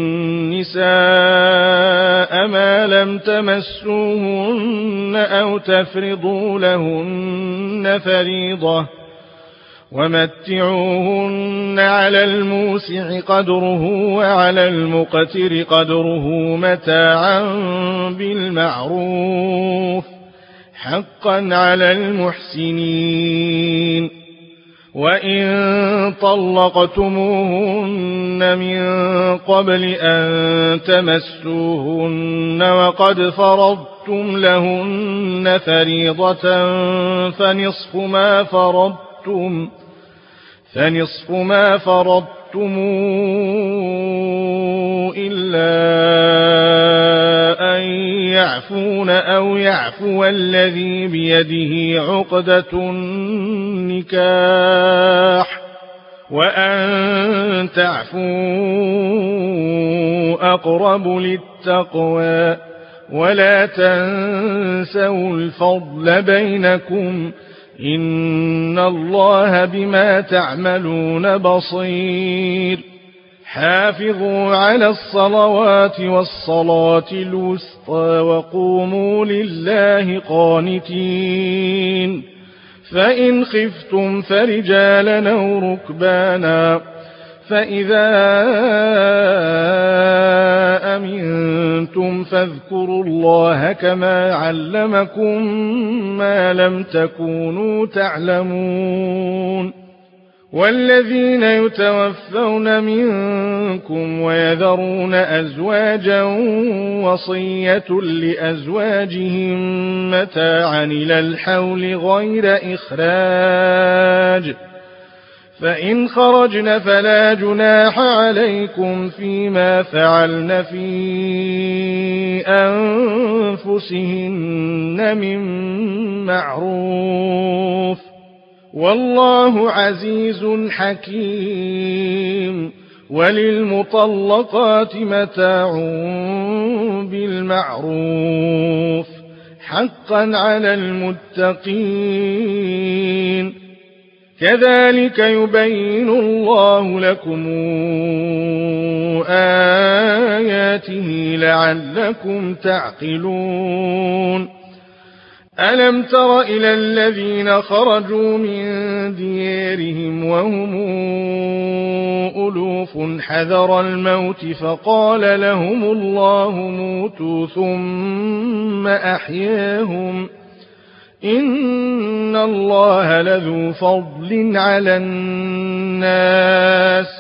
النساء ما لم تمسوهن أو تفرضوا لهن فريضة، ومتعوهن على الموسع قدره وعلى المقتر قدره متاعا بالمعروف حقا على المحسنين. وإن طلقتموهن من قبل أن تمسوهن وقد فرضتم لهن فريضة فنصف ما فرضتم إلا أن يعفون أو يعفو الذي بيده عقدة النكاح، وأن تعفوا أقرب للتقوى، ولا تنسوا الفضل بينكم إن الله بما تعملون بصير. حافظوا على الصلوات والصلاة الوسطى وقوموا لله قانتين، فإن خفتم فرجالا أو ركبانا، فإذا أمنتم فاذكروا الله كما علمكم ما لم تكونوا تعلمون. والذين يتوفون منكم ويذرون أزواجا وصية لأزواجهم متاعا إلى الحول غير إخراج، فإن خرجن فلا جناح عليكم فيما فعلن في أنفسهن من معروف، والله عزيز حكيم. وللمطلقات متاع بالمعروف حقا على المتقين، كذلك يبين الله لكم آياته لعلكم تعقلون. ألم تر إلى الذين خرجوا من ديارهم وهم ألوف حذر الموت فقال لهم الله موتوا ثم أحياهم إن الله لذو فضل على الناس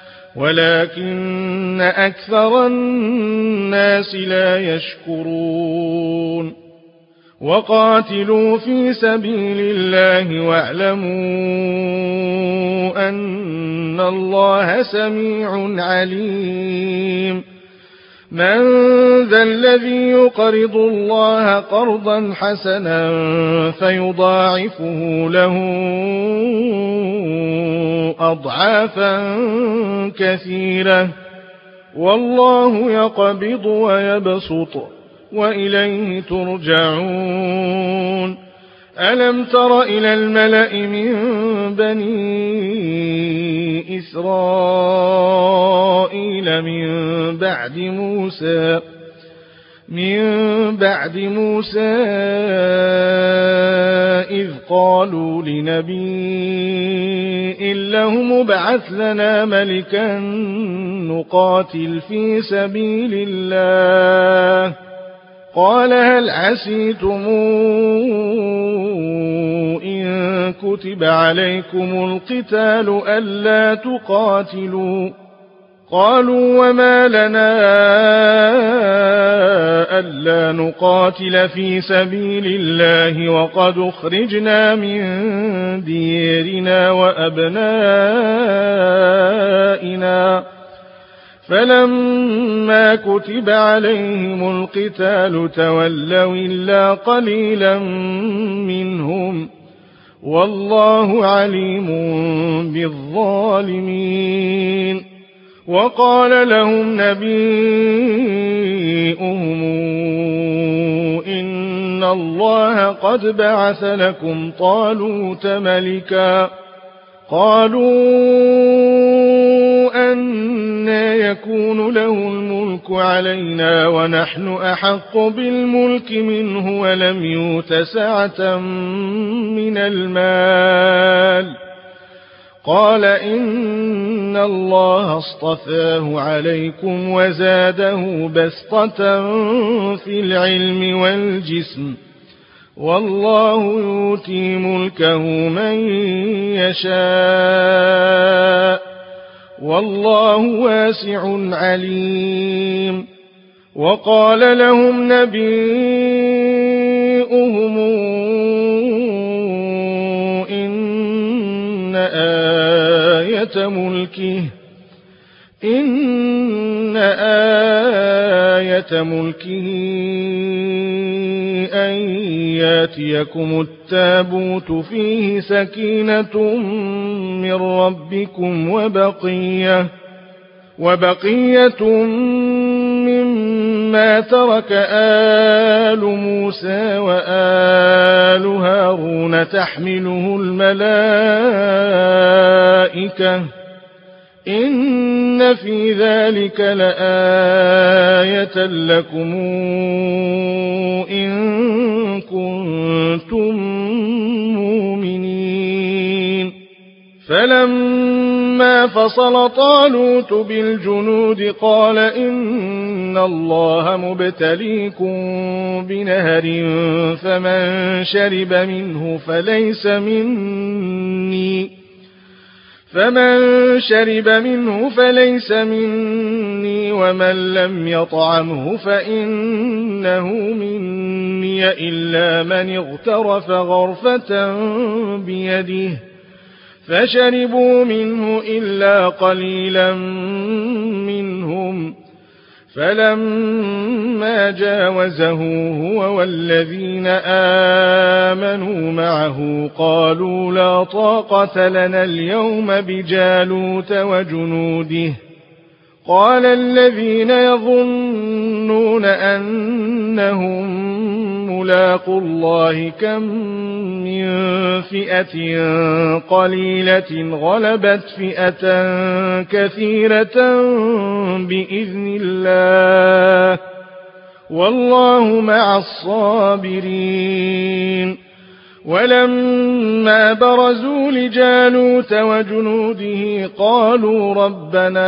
ولكن أكثر الناس لا يشكرون وقاتلوا في سبيل الله واعلموا أن الله سميع عليم من ذا الذي يقرض الله قرضا حسنا فيضاعفه له أضعافا كثيرة والله يقبض ويبسط وإليه ترجعون ألم تر إلى الملأ من بني إسرائيل من بعد موسى إذ قالوا لنبي لهم ابعث لنا ملكا نقاتل في سبيل الله قال هل عسيتم إن كتب عليكم القتال ألا تقاتلوا قالوا وما لنا ألا نقاتل في سبيل الله وقد أخرجنا من ديرنا وأبنائنا فلما كتب عليهم القتال تولوا إلا قليلا منهم والله عليم بالظالمين وقال لهم نبيهم إن الله قد بعث لكم طالوت ملكا قالوا أنى يكون له الملك علينا ونحن أحق بالملك منه ولم يؤت سعة من المال قال إن الله اصطفاه عليكم وزاده بسطة في العلم والجسم والله يؤتي ملكه من يشاء والله واسع عليم وقال لهم نبيهم إن آية ملكه أن ياتيكم التابوت فيه سكينة من ربكم وبقية مما ترك آل موسى وآل هارون تحمله الملائكة إن في ذلك لآية لكم إن كنتم مؤمنين فلما فصل طالوت بالجنود قال إن الله مبتليكم بنهر فمن شرب منه فليس مني ومن لم يطعمه فإنه مني إلا من اغترف غرفة بيده فشربوا منه إلا قليلا منهم فلما جاوزه هو والذين آمنوا معه قالوا لا طاقة لنا اليوم بجالوت وجنوده قال الذين يظنون أنهم ملاقو الله كم من فئة قليلة غلبت فئة كثيرة بإذن الله والله مع الصابرين ولما برزوا لجالوت وجنوده قالوا ربنا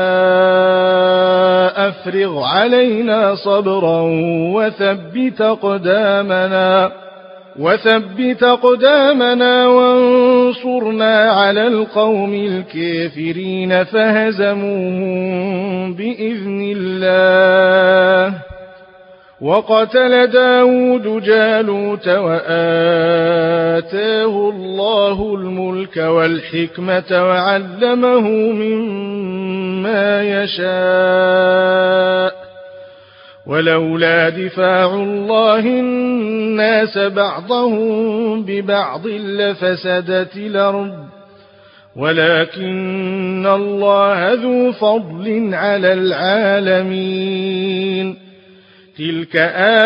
أفرغ علينا صبرا وثبت أقدامنا وانصرنا على القوم الكافرين فهزموهم بإذن الله. وقتل داود جالوت وآتاه الله الملك والحكمة وعلمه مما يشاء ولولا دفاع الله الناس بعضهم ببعض لفسدت الأرض ولكن الله ذو فضل على العالمين. تلك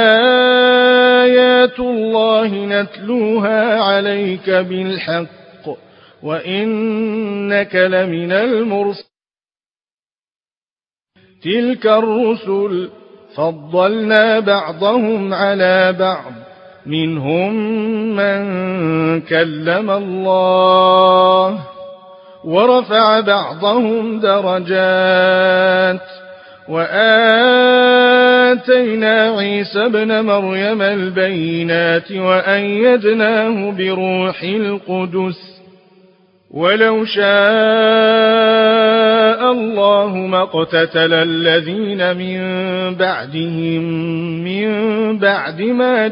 آيات الله نتلوها عليك بالحق وإنك لمن المرسلين. تلك الرسل فضلنا بعضهم على بعض منهم من كلم الله ورفع بعضهم درجات وآتينا عيسى ابن مريم البينات وأيدناه بروح القدس ولو شاء الله ما اقتتل الذين من بعدهم من بعد ما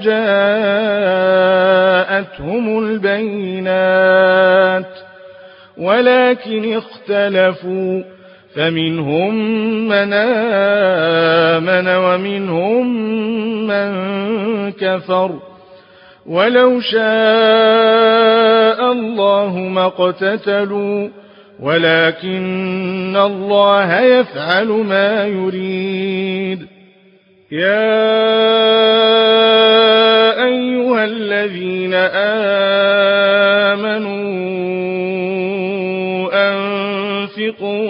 جاءتهم البينات ولكن اختلفوا فمنهم من آمن ومنهم من كفر ولو شاء الله ما اقتتلوا ولكن الله يفعل ما يريد. يا أيها الذين آمنوا أنفقوا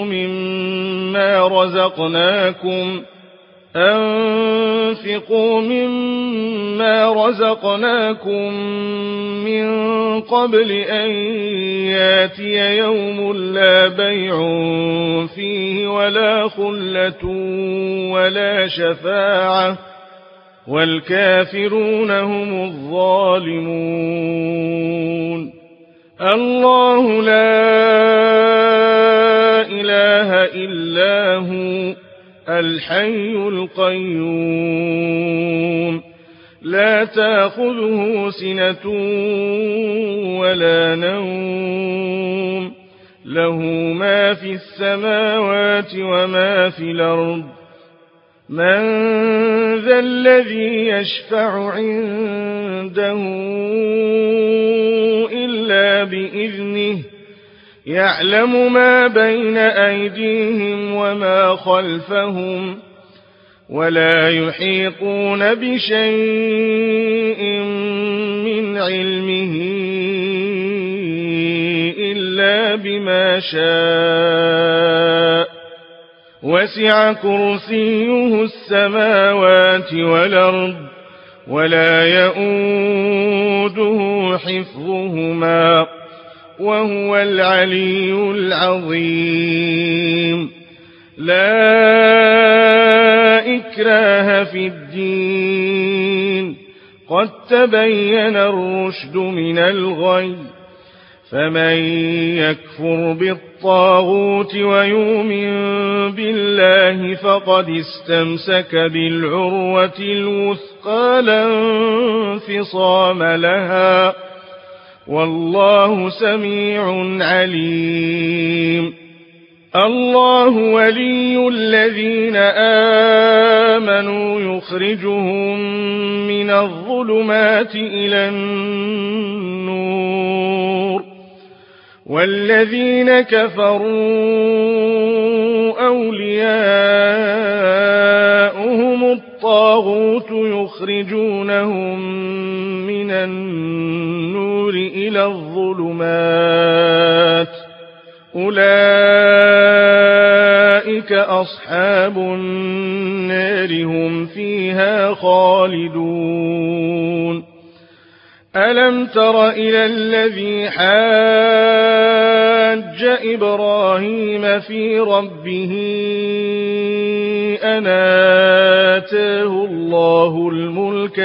مما رزقناكم من قبل أن ياتي يوم لا بيع فيه ولا خلة ولا شفاعة والكافرون هم الظالمون. الله لا إله إلا هو الحي القيوم لا تأخذه سنة ولا نوم له ما في السماوات وما في الأرض. من ذا الذي يشفع عنده إلا بإذنه يعلم ما بين أيديهم وما خلفهم ولا يحيطون بشيء من علمه إلا بما شاء وسع كرسيه السماوات والأرض ولا يؤوده حفظهما وهو العلي العظيم. لا إكراه في الدين قد تبين الرشد من الغي فمن يكفر بالطاغوت ويؤمن بالله فقد استمسك بالعروة الوثقى لا انفصام لها والله سميع عليم. الله ولي الذين آمنوا يخرجهم من الظلمات إلى النور والذين كفروا أولياؤهم الطاغوت يخرجونهم من النور إلى الظلمات أولئك أصحاب النار هم فيها خالدون. ألم تر إلى الذي حاج إبراهيم في ربه أن آتاه الله الملك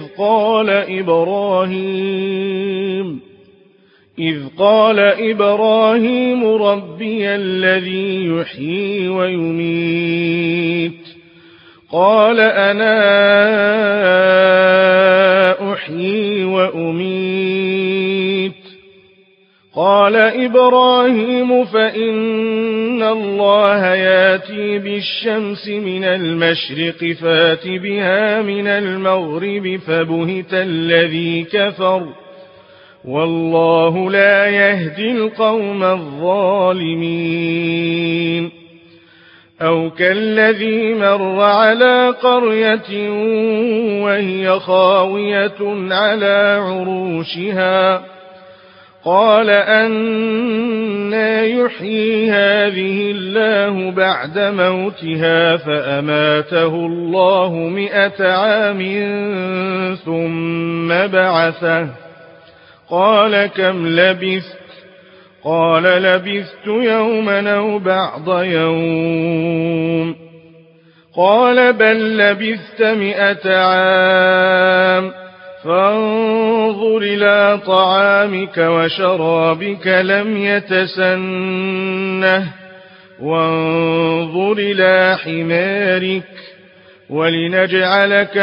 إذ قال إبراهيم ربي الذي يحيي ويميت قال أنا أحيي وأميت قال إبراهيم فإن الله ياتي بالشمس من المشرق فات بها من المغرب فبهت الذي كفر والله لا يهدي القوم الظالمين أو كالذي مر على قرية وهي خاوية على عروشها قال أنى يحيي هذه الله بعد موتها فأماته الله 100 عام ثم بعثه قال كم لبثت قال لبثت يوما أو بعض يوم قال بل لبثت 100 عام فانظر إلى طعامك وشرابك لم يتسنه وانظر إلى حمارك ولنجعلك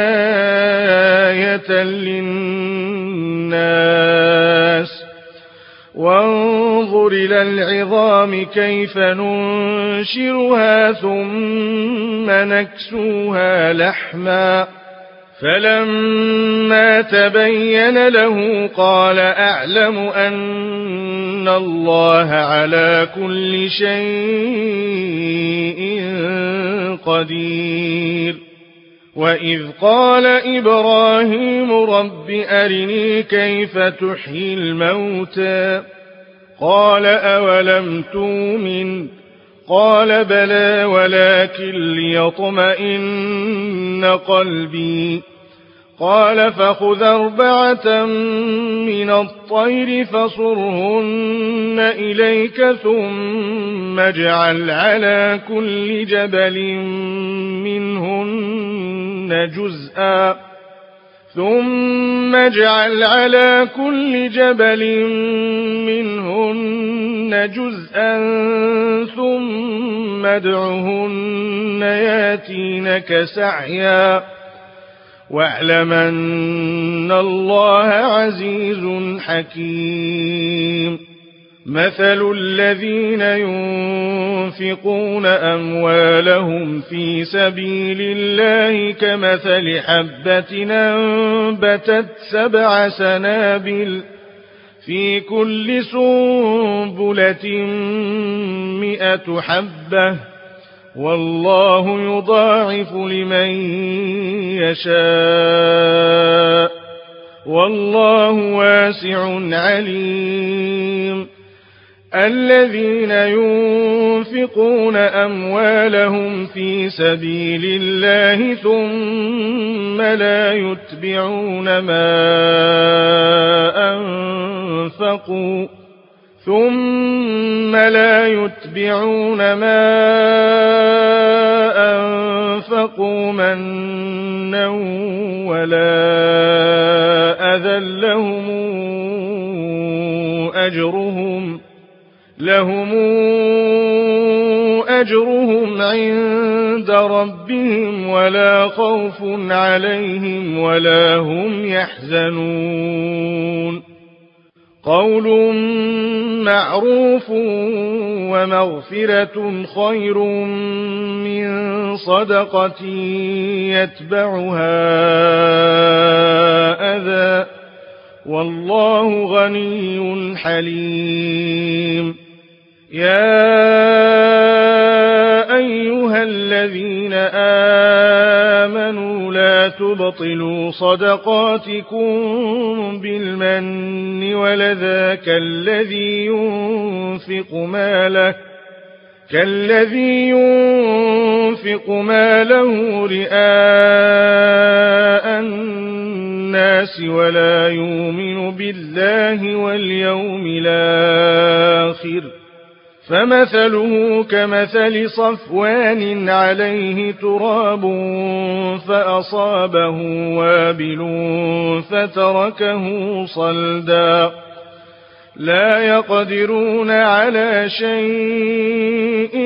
آية للناس وانظر إلى العظام كيف ننشرها ثم نكسوها لحما فلما تبين له قال أعلم أن الله على كل شيء قدير وإذ قال إبراهيم رب أرني كيف تحيي الموتى قال أولم تؤمن قال بلى ولكن ليطمئن قلبي قال فخذ 4 من الطير فصرهن إليك ثم اجعل على كل جبل منهن جزءا ثم ادعهن ياتينك سعيا واعلم أن الله عزيز حكيم مثل الذين ينفقون أموالهم في سبيل الله كمثل حبة أنبتت 7 سنابل في كل سنبلة 100 حبة والله يضاعف لمن يشاء والله واسع عليم الذين ينفقون أموالهم في سبيل الله ثم لا يتبعون ما أنفقوا منا ولا أذى لهم أجرهم عند ربهم ولا خوف عليهم ولا هم يحزنون قول معروف ومغفرة خير من صدقة يتبعها أذى والله غني حليم يا أيها الذين آمنوا لا تبطلوا صدقاتكم بالمن والأذى كالذي ينفق ماله رئاء الناس ولا يؤمن بالله واليوم الآخر فمثله كمثل صفوان عليه تراب فأصابه وابل فتركه صلدا لا يقدرون على شيء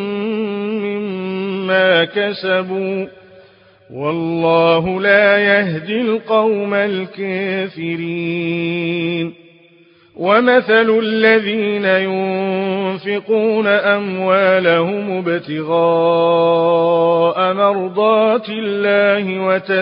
مما كسبوا والله لا يهدي القوم الكافرين ومثل الذين ينفقون أموالهم ابتغاء مرضات الله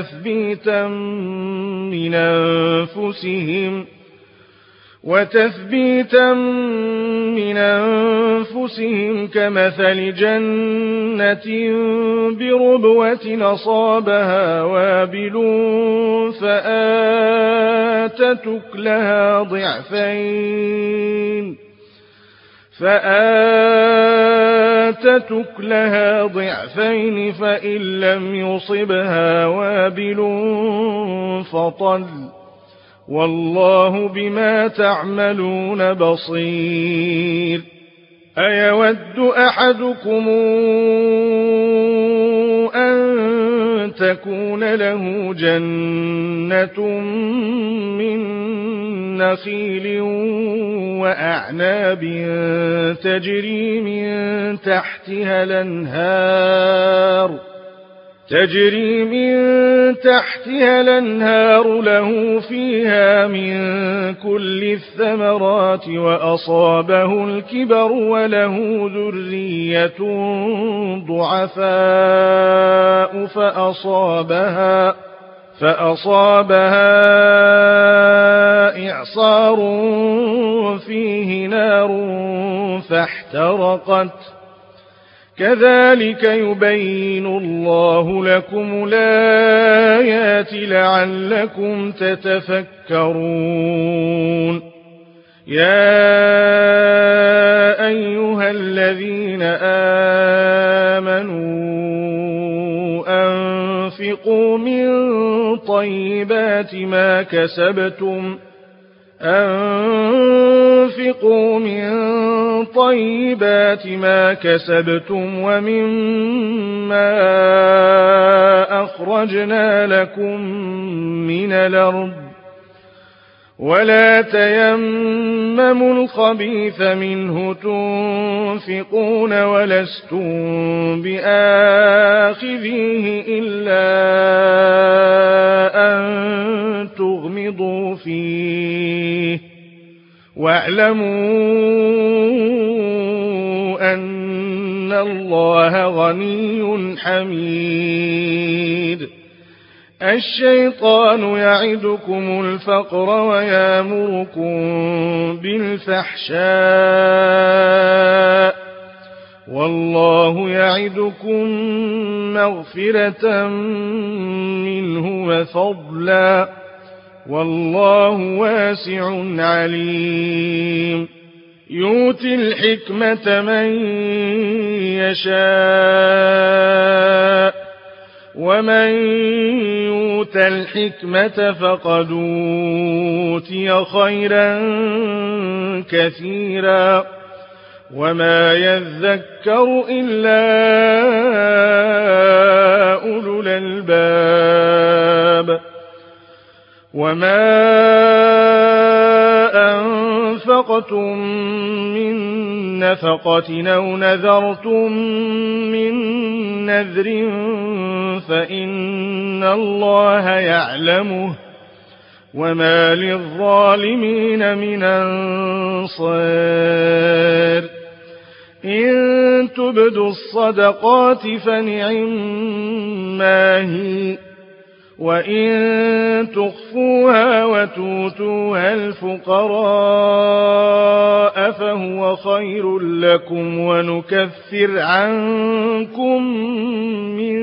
وتثبيتا من أنفسهم كمثل جنة بربوة أصابها وابل فآتت أكلها ضعفين فإن لم يصبها وابل فطل والله بما تعملون بصير أيود أحدكم أن تكون له جنة من نخيل وأعناب تجري من تحتها الأنهار له فيها من كل الثمرات وأصابه الكبر وله ذرية ضعفاء فأصابها إعصار فيه نار فاحترقت كذلك يبين الله لكم الآيات لعلكم تتفكرون يا أيها الذين آمنوا أنفقوا من طيبات ما كسبتم ومما أخرجنا لكم من الأرض ولا تيمموا الخبيث منه تنفقون ولستم بآخذيه إلا أن تغمضوا فيه واعلموا أن الله غني حميد الشيطان يعدكم الفقر ويأمركم بالفحشاء والله يعدكم مغفرة منه وفضلا والله واسع عليم يؤتي الحكمة من يشاء ومن يؤت الحكمة فقد أوتي خيرا كثيرا وما يذكر إلا أولو الألباب وما أنفقتم من نفقة أو نذرتم من نذر فإن الله يعلمه وما للظالمين من أنصار إن تبدوا الصدقات فنعما هي وإن تخفوها وتؤتوها الفقراء فهو خير لكم ونكفر عنكم من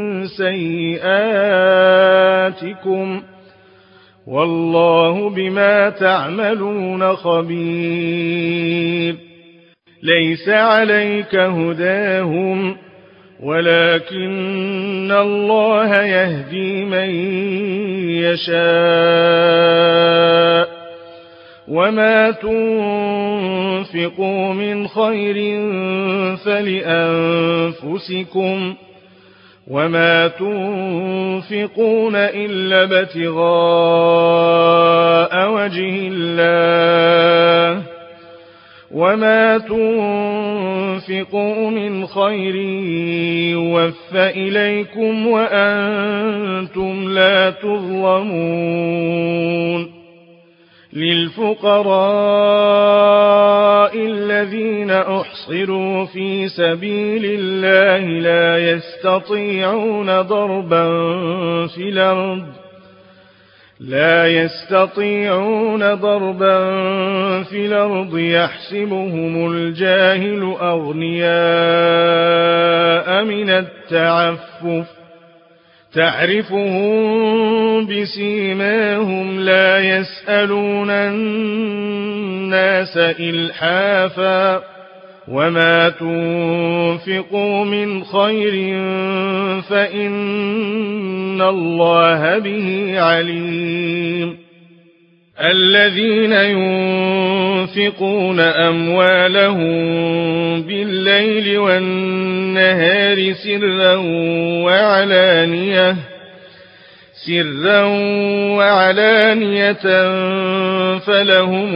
سيئاتكم والله بما تعملون خبير ليس عليك هداهم ولكن الله يهدي من يشاء وما تنفقوا تنفقوا من خير فلأنفسكم وما تنفقون إلا ابتغاء وجه الله وما تنفقوا من خير يوفى إليكم وأنتم لا تظلمون للفقراء الذين أحصروا في سبيل الله لا يستطيعون ضربا في الأرض يحسبهم الجاهل أغنياء من التعفف تعرفهم بسيماهم لا يسألون الناس إلحافا وما تنفقوا من خير فإن الله به عليم الذين ينفقون أموالهم بالليل والنهار سرا وعلانية فلهم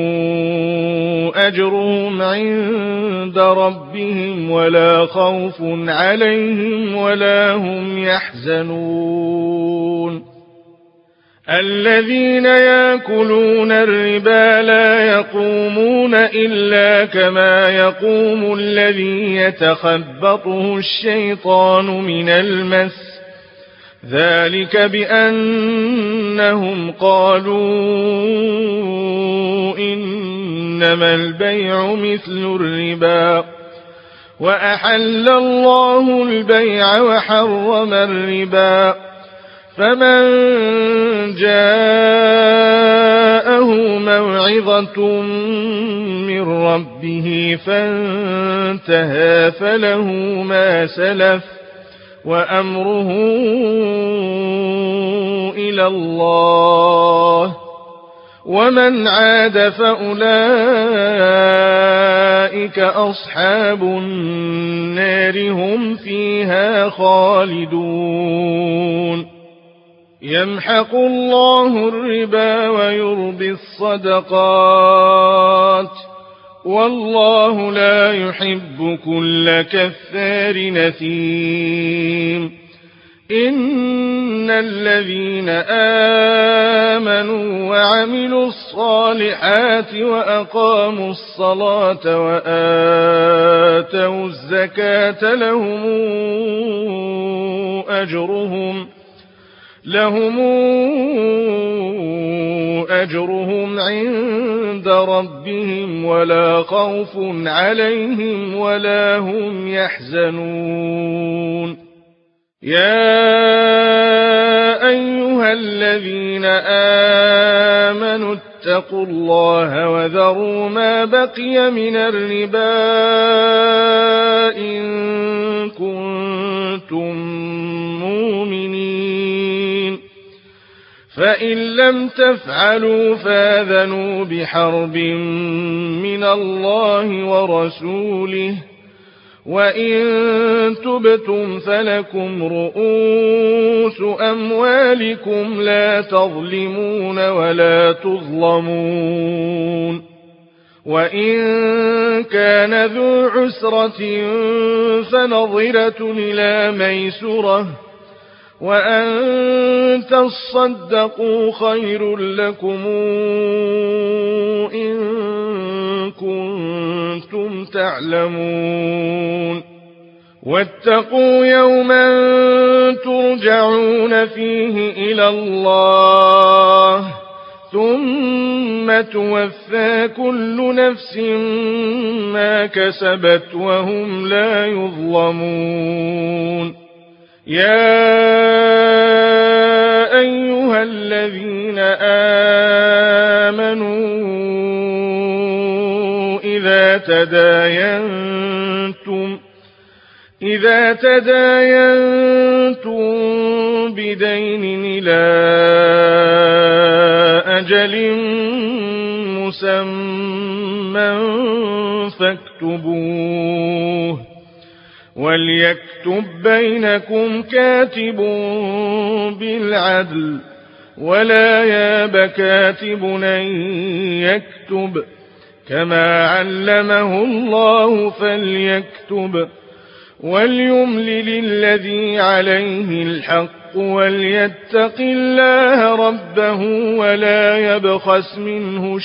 أجرهم عند ربهم ولا خوف عليهم ولا هم يحزنون الذين يأكلون الربا لا يقومون إلا كما يقوم الذي يتخبطه الشيطان من المس ذلك بأنهم قالوا إنما البيع مثل الربا وأحل الله البيع وحرم الربا فمن جاءه موعظة من ربه فانتهى فله ما سلف وأمره إلى الله ومن عاد فأولئك أصحاب النار هم فيها خالدون يمحق الله الربا ويربي الصدقات والله لا يحب كل كفار نثيم إن الذين آمنوا وعملوا الصالحات وأقاموا الصلاة وآتوا الزكاة لهم أجرهم عند ربهم ولا خوف عليهم ولا هم يحزنون يا أيها الذين آمنوا اتقوا الله وذروا ما بقي من الربا إن كنتم مؤمنين فإن لم تفعلوا فآذنوا بحرب من الله ورسوله وإن تبتم فلكم رؤوس أموالكم لا تظلمون ولا تظلمون وإن كان ذو عسرة فنظرة إلى ميسرة وأن تصدقوا خير لكم إن كنتم تعلمون واتقوا يوما ترجعون فيه إلى الله ثم توفى كل نفس ما كسبت وهم لا يظلمون يا أيها الذين آمنوا إذا تداينتم بدين إلى أجل مسمى فاكتبوه وليكتب بينكم كاتب بالعدل ولا ياب كاتب أن يكتب كما علمه الله فليكتب وليملل الذي عليه الحق وليتق الله ربه ولا يبخس منه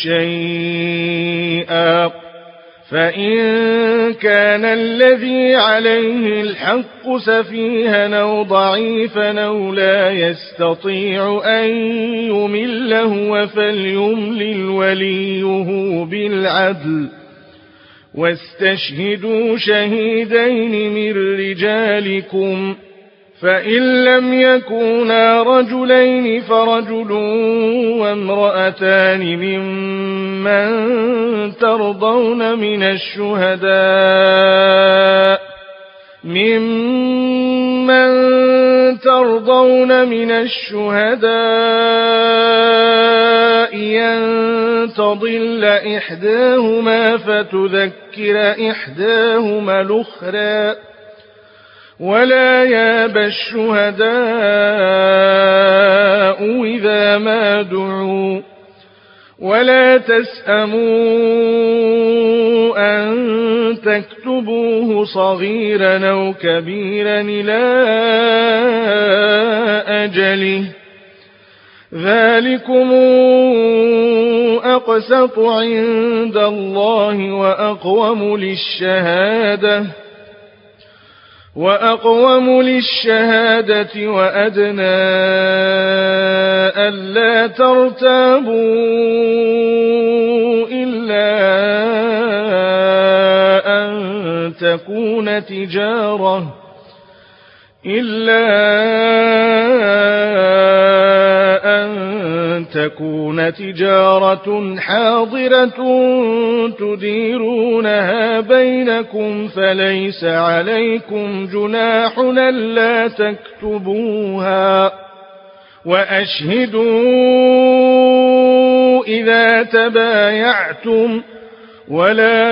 شيئا فإن كان الذي عليه الحق سفيها أو ضعيفا أو لا يستطيع أن يمله فليملل وليه بالعدل واستشهدوا شهيدين من رجالكم فإن لم يكونا رجلين فرجل وامرأتان ممن ترضون من الشهداء أن تضل إحداهما فتذكر إحداهما الأخرى ولا ياب الشهداء إذا ما دعوا ولا تسأموا أن تكتبوه صغيرا أو كبيرا إلى أجله ذلكم أقسط عند الله وأقوم للشهادة وأدنى ألا ترتابوا إلا أن تكون تجارة حاضرة تديرونها بينكم فليس عليكم جناح ألا تكتبوها وأشهدوا إذا تبايعتم ولا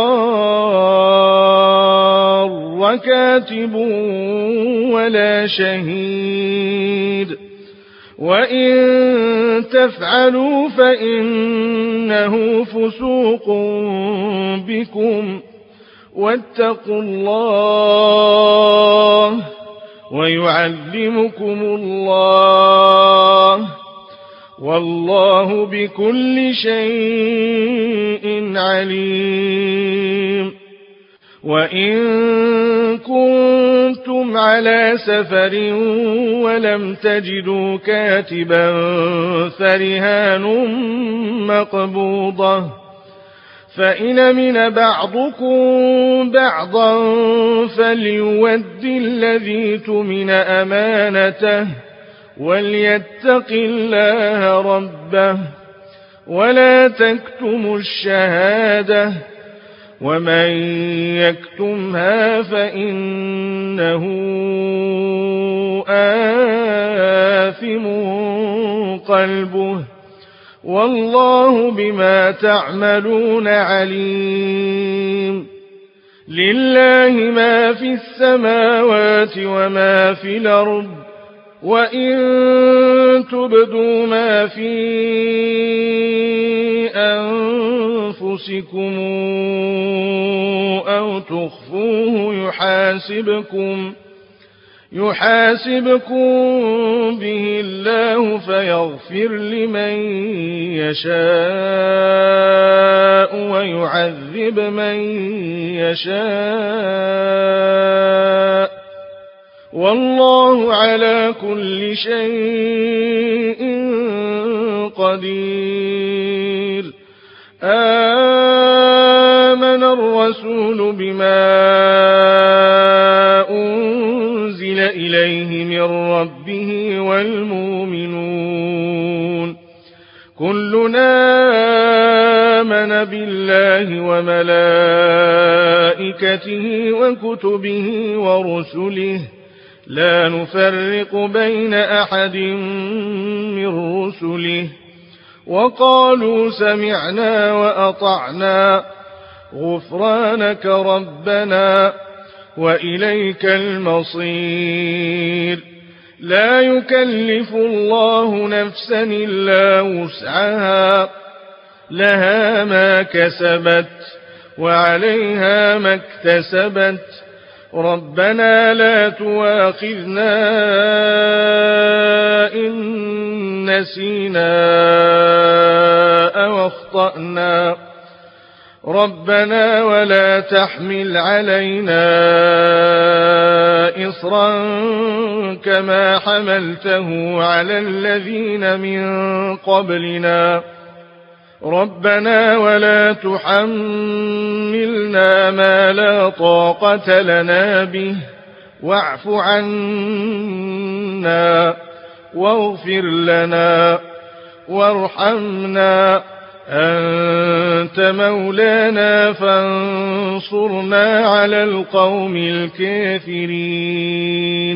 يضار كاتب ولا شهيد وإن تفعلوا فإنه فسوق بكم واتقوا الله ويعلمكم الله والله بكل شيء عليم وإن كنتم على سفر ولم تجدوا كاتبا فرهان مقبوضة فإن أمن بعضكم بعضا فليؤد الذي اؤتمن أمانته وليتق الله ربه ولا تكتموا الشهادة ومن يكتمها فإنه آثم قلبه والله بما تعملون عليم لله ما في السماوات وما في الأرض وإن تبدوا ما في أنفسكم أو تخفوه يحاسبكم به الله فيغفر لمن يشاء ويعذب من يشاء والله على كل شيء قدير آمن الرسول بما أنزل إليه من ربه والمؤمنون كلنا آمن بالله وملائكته وكتبه ورسله لا نفرق بين أحد من رسله وقالوا سمعنا وأطعنا غفرانك ربنا وإليك المصير. لا يكلف الله نفسا إلا وسعها، لها ما كسبت وعليها ما اكتسبت. ربنا لا تؤاخذنا إن نسينا أو أخطأنا، ربنا ولا تحمل علينا إصرا كما حملته على الذين من قبلنا، ربنا ولا تحملنا ما لا طاقة لنا به، واعف عنا واغفر لنا وارحمنا، أنت مولانا فانصرنا على القوم الكافرين.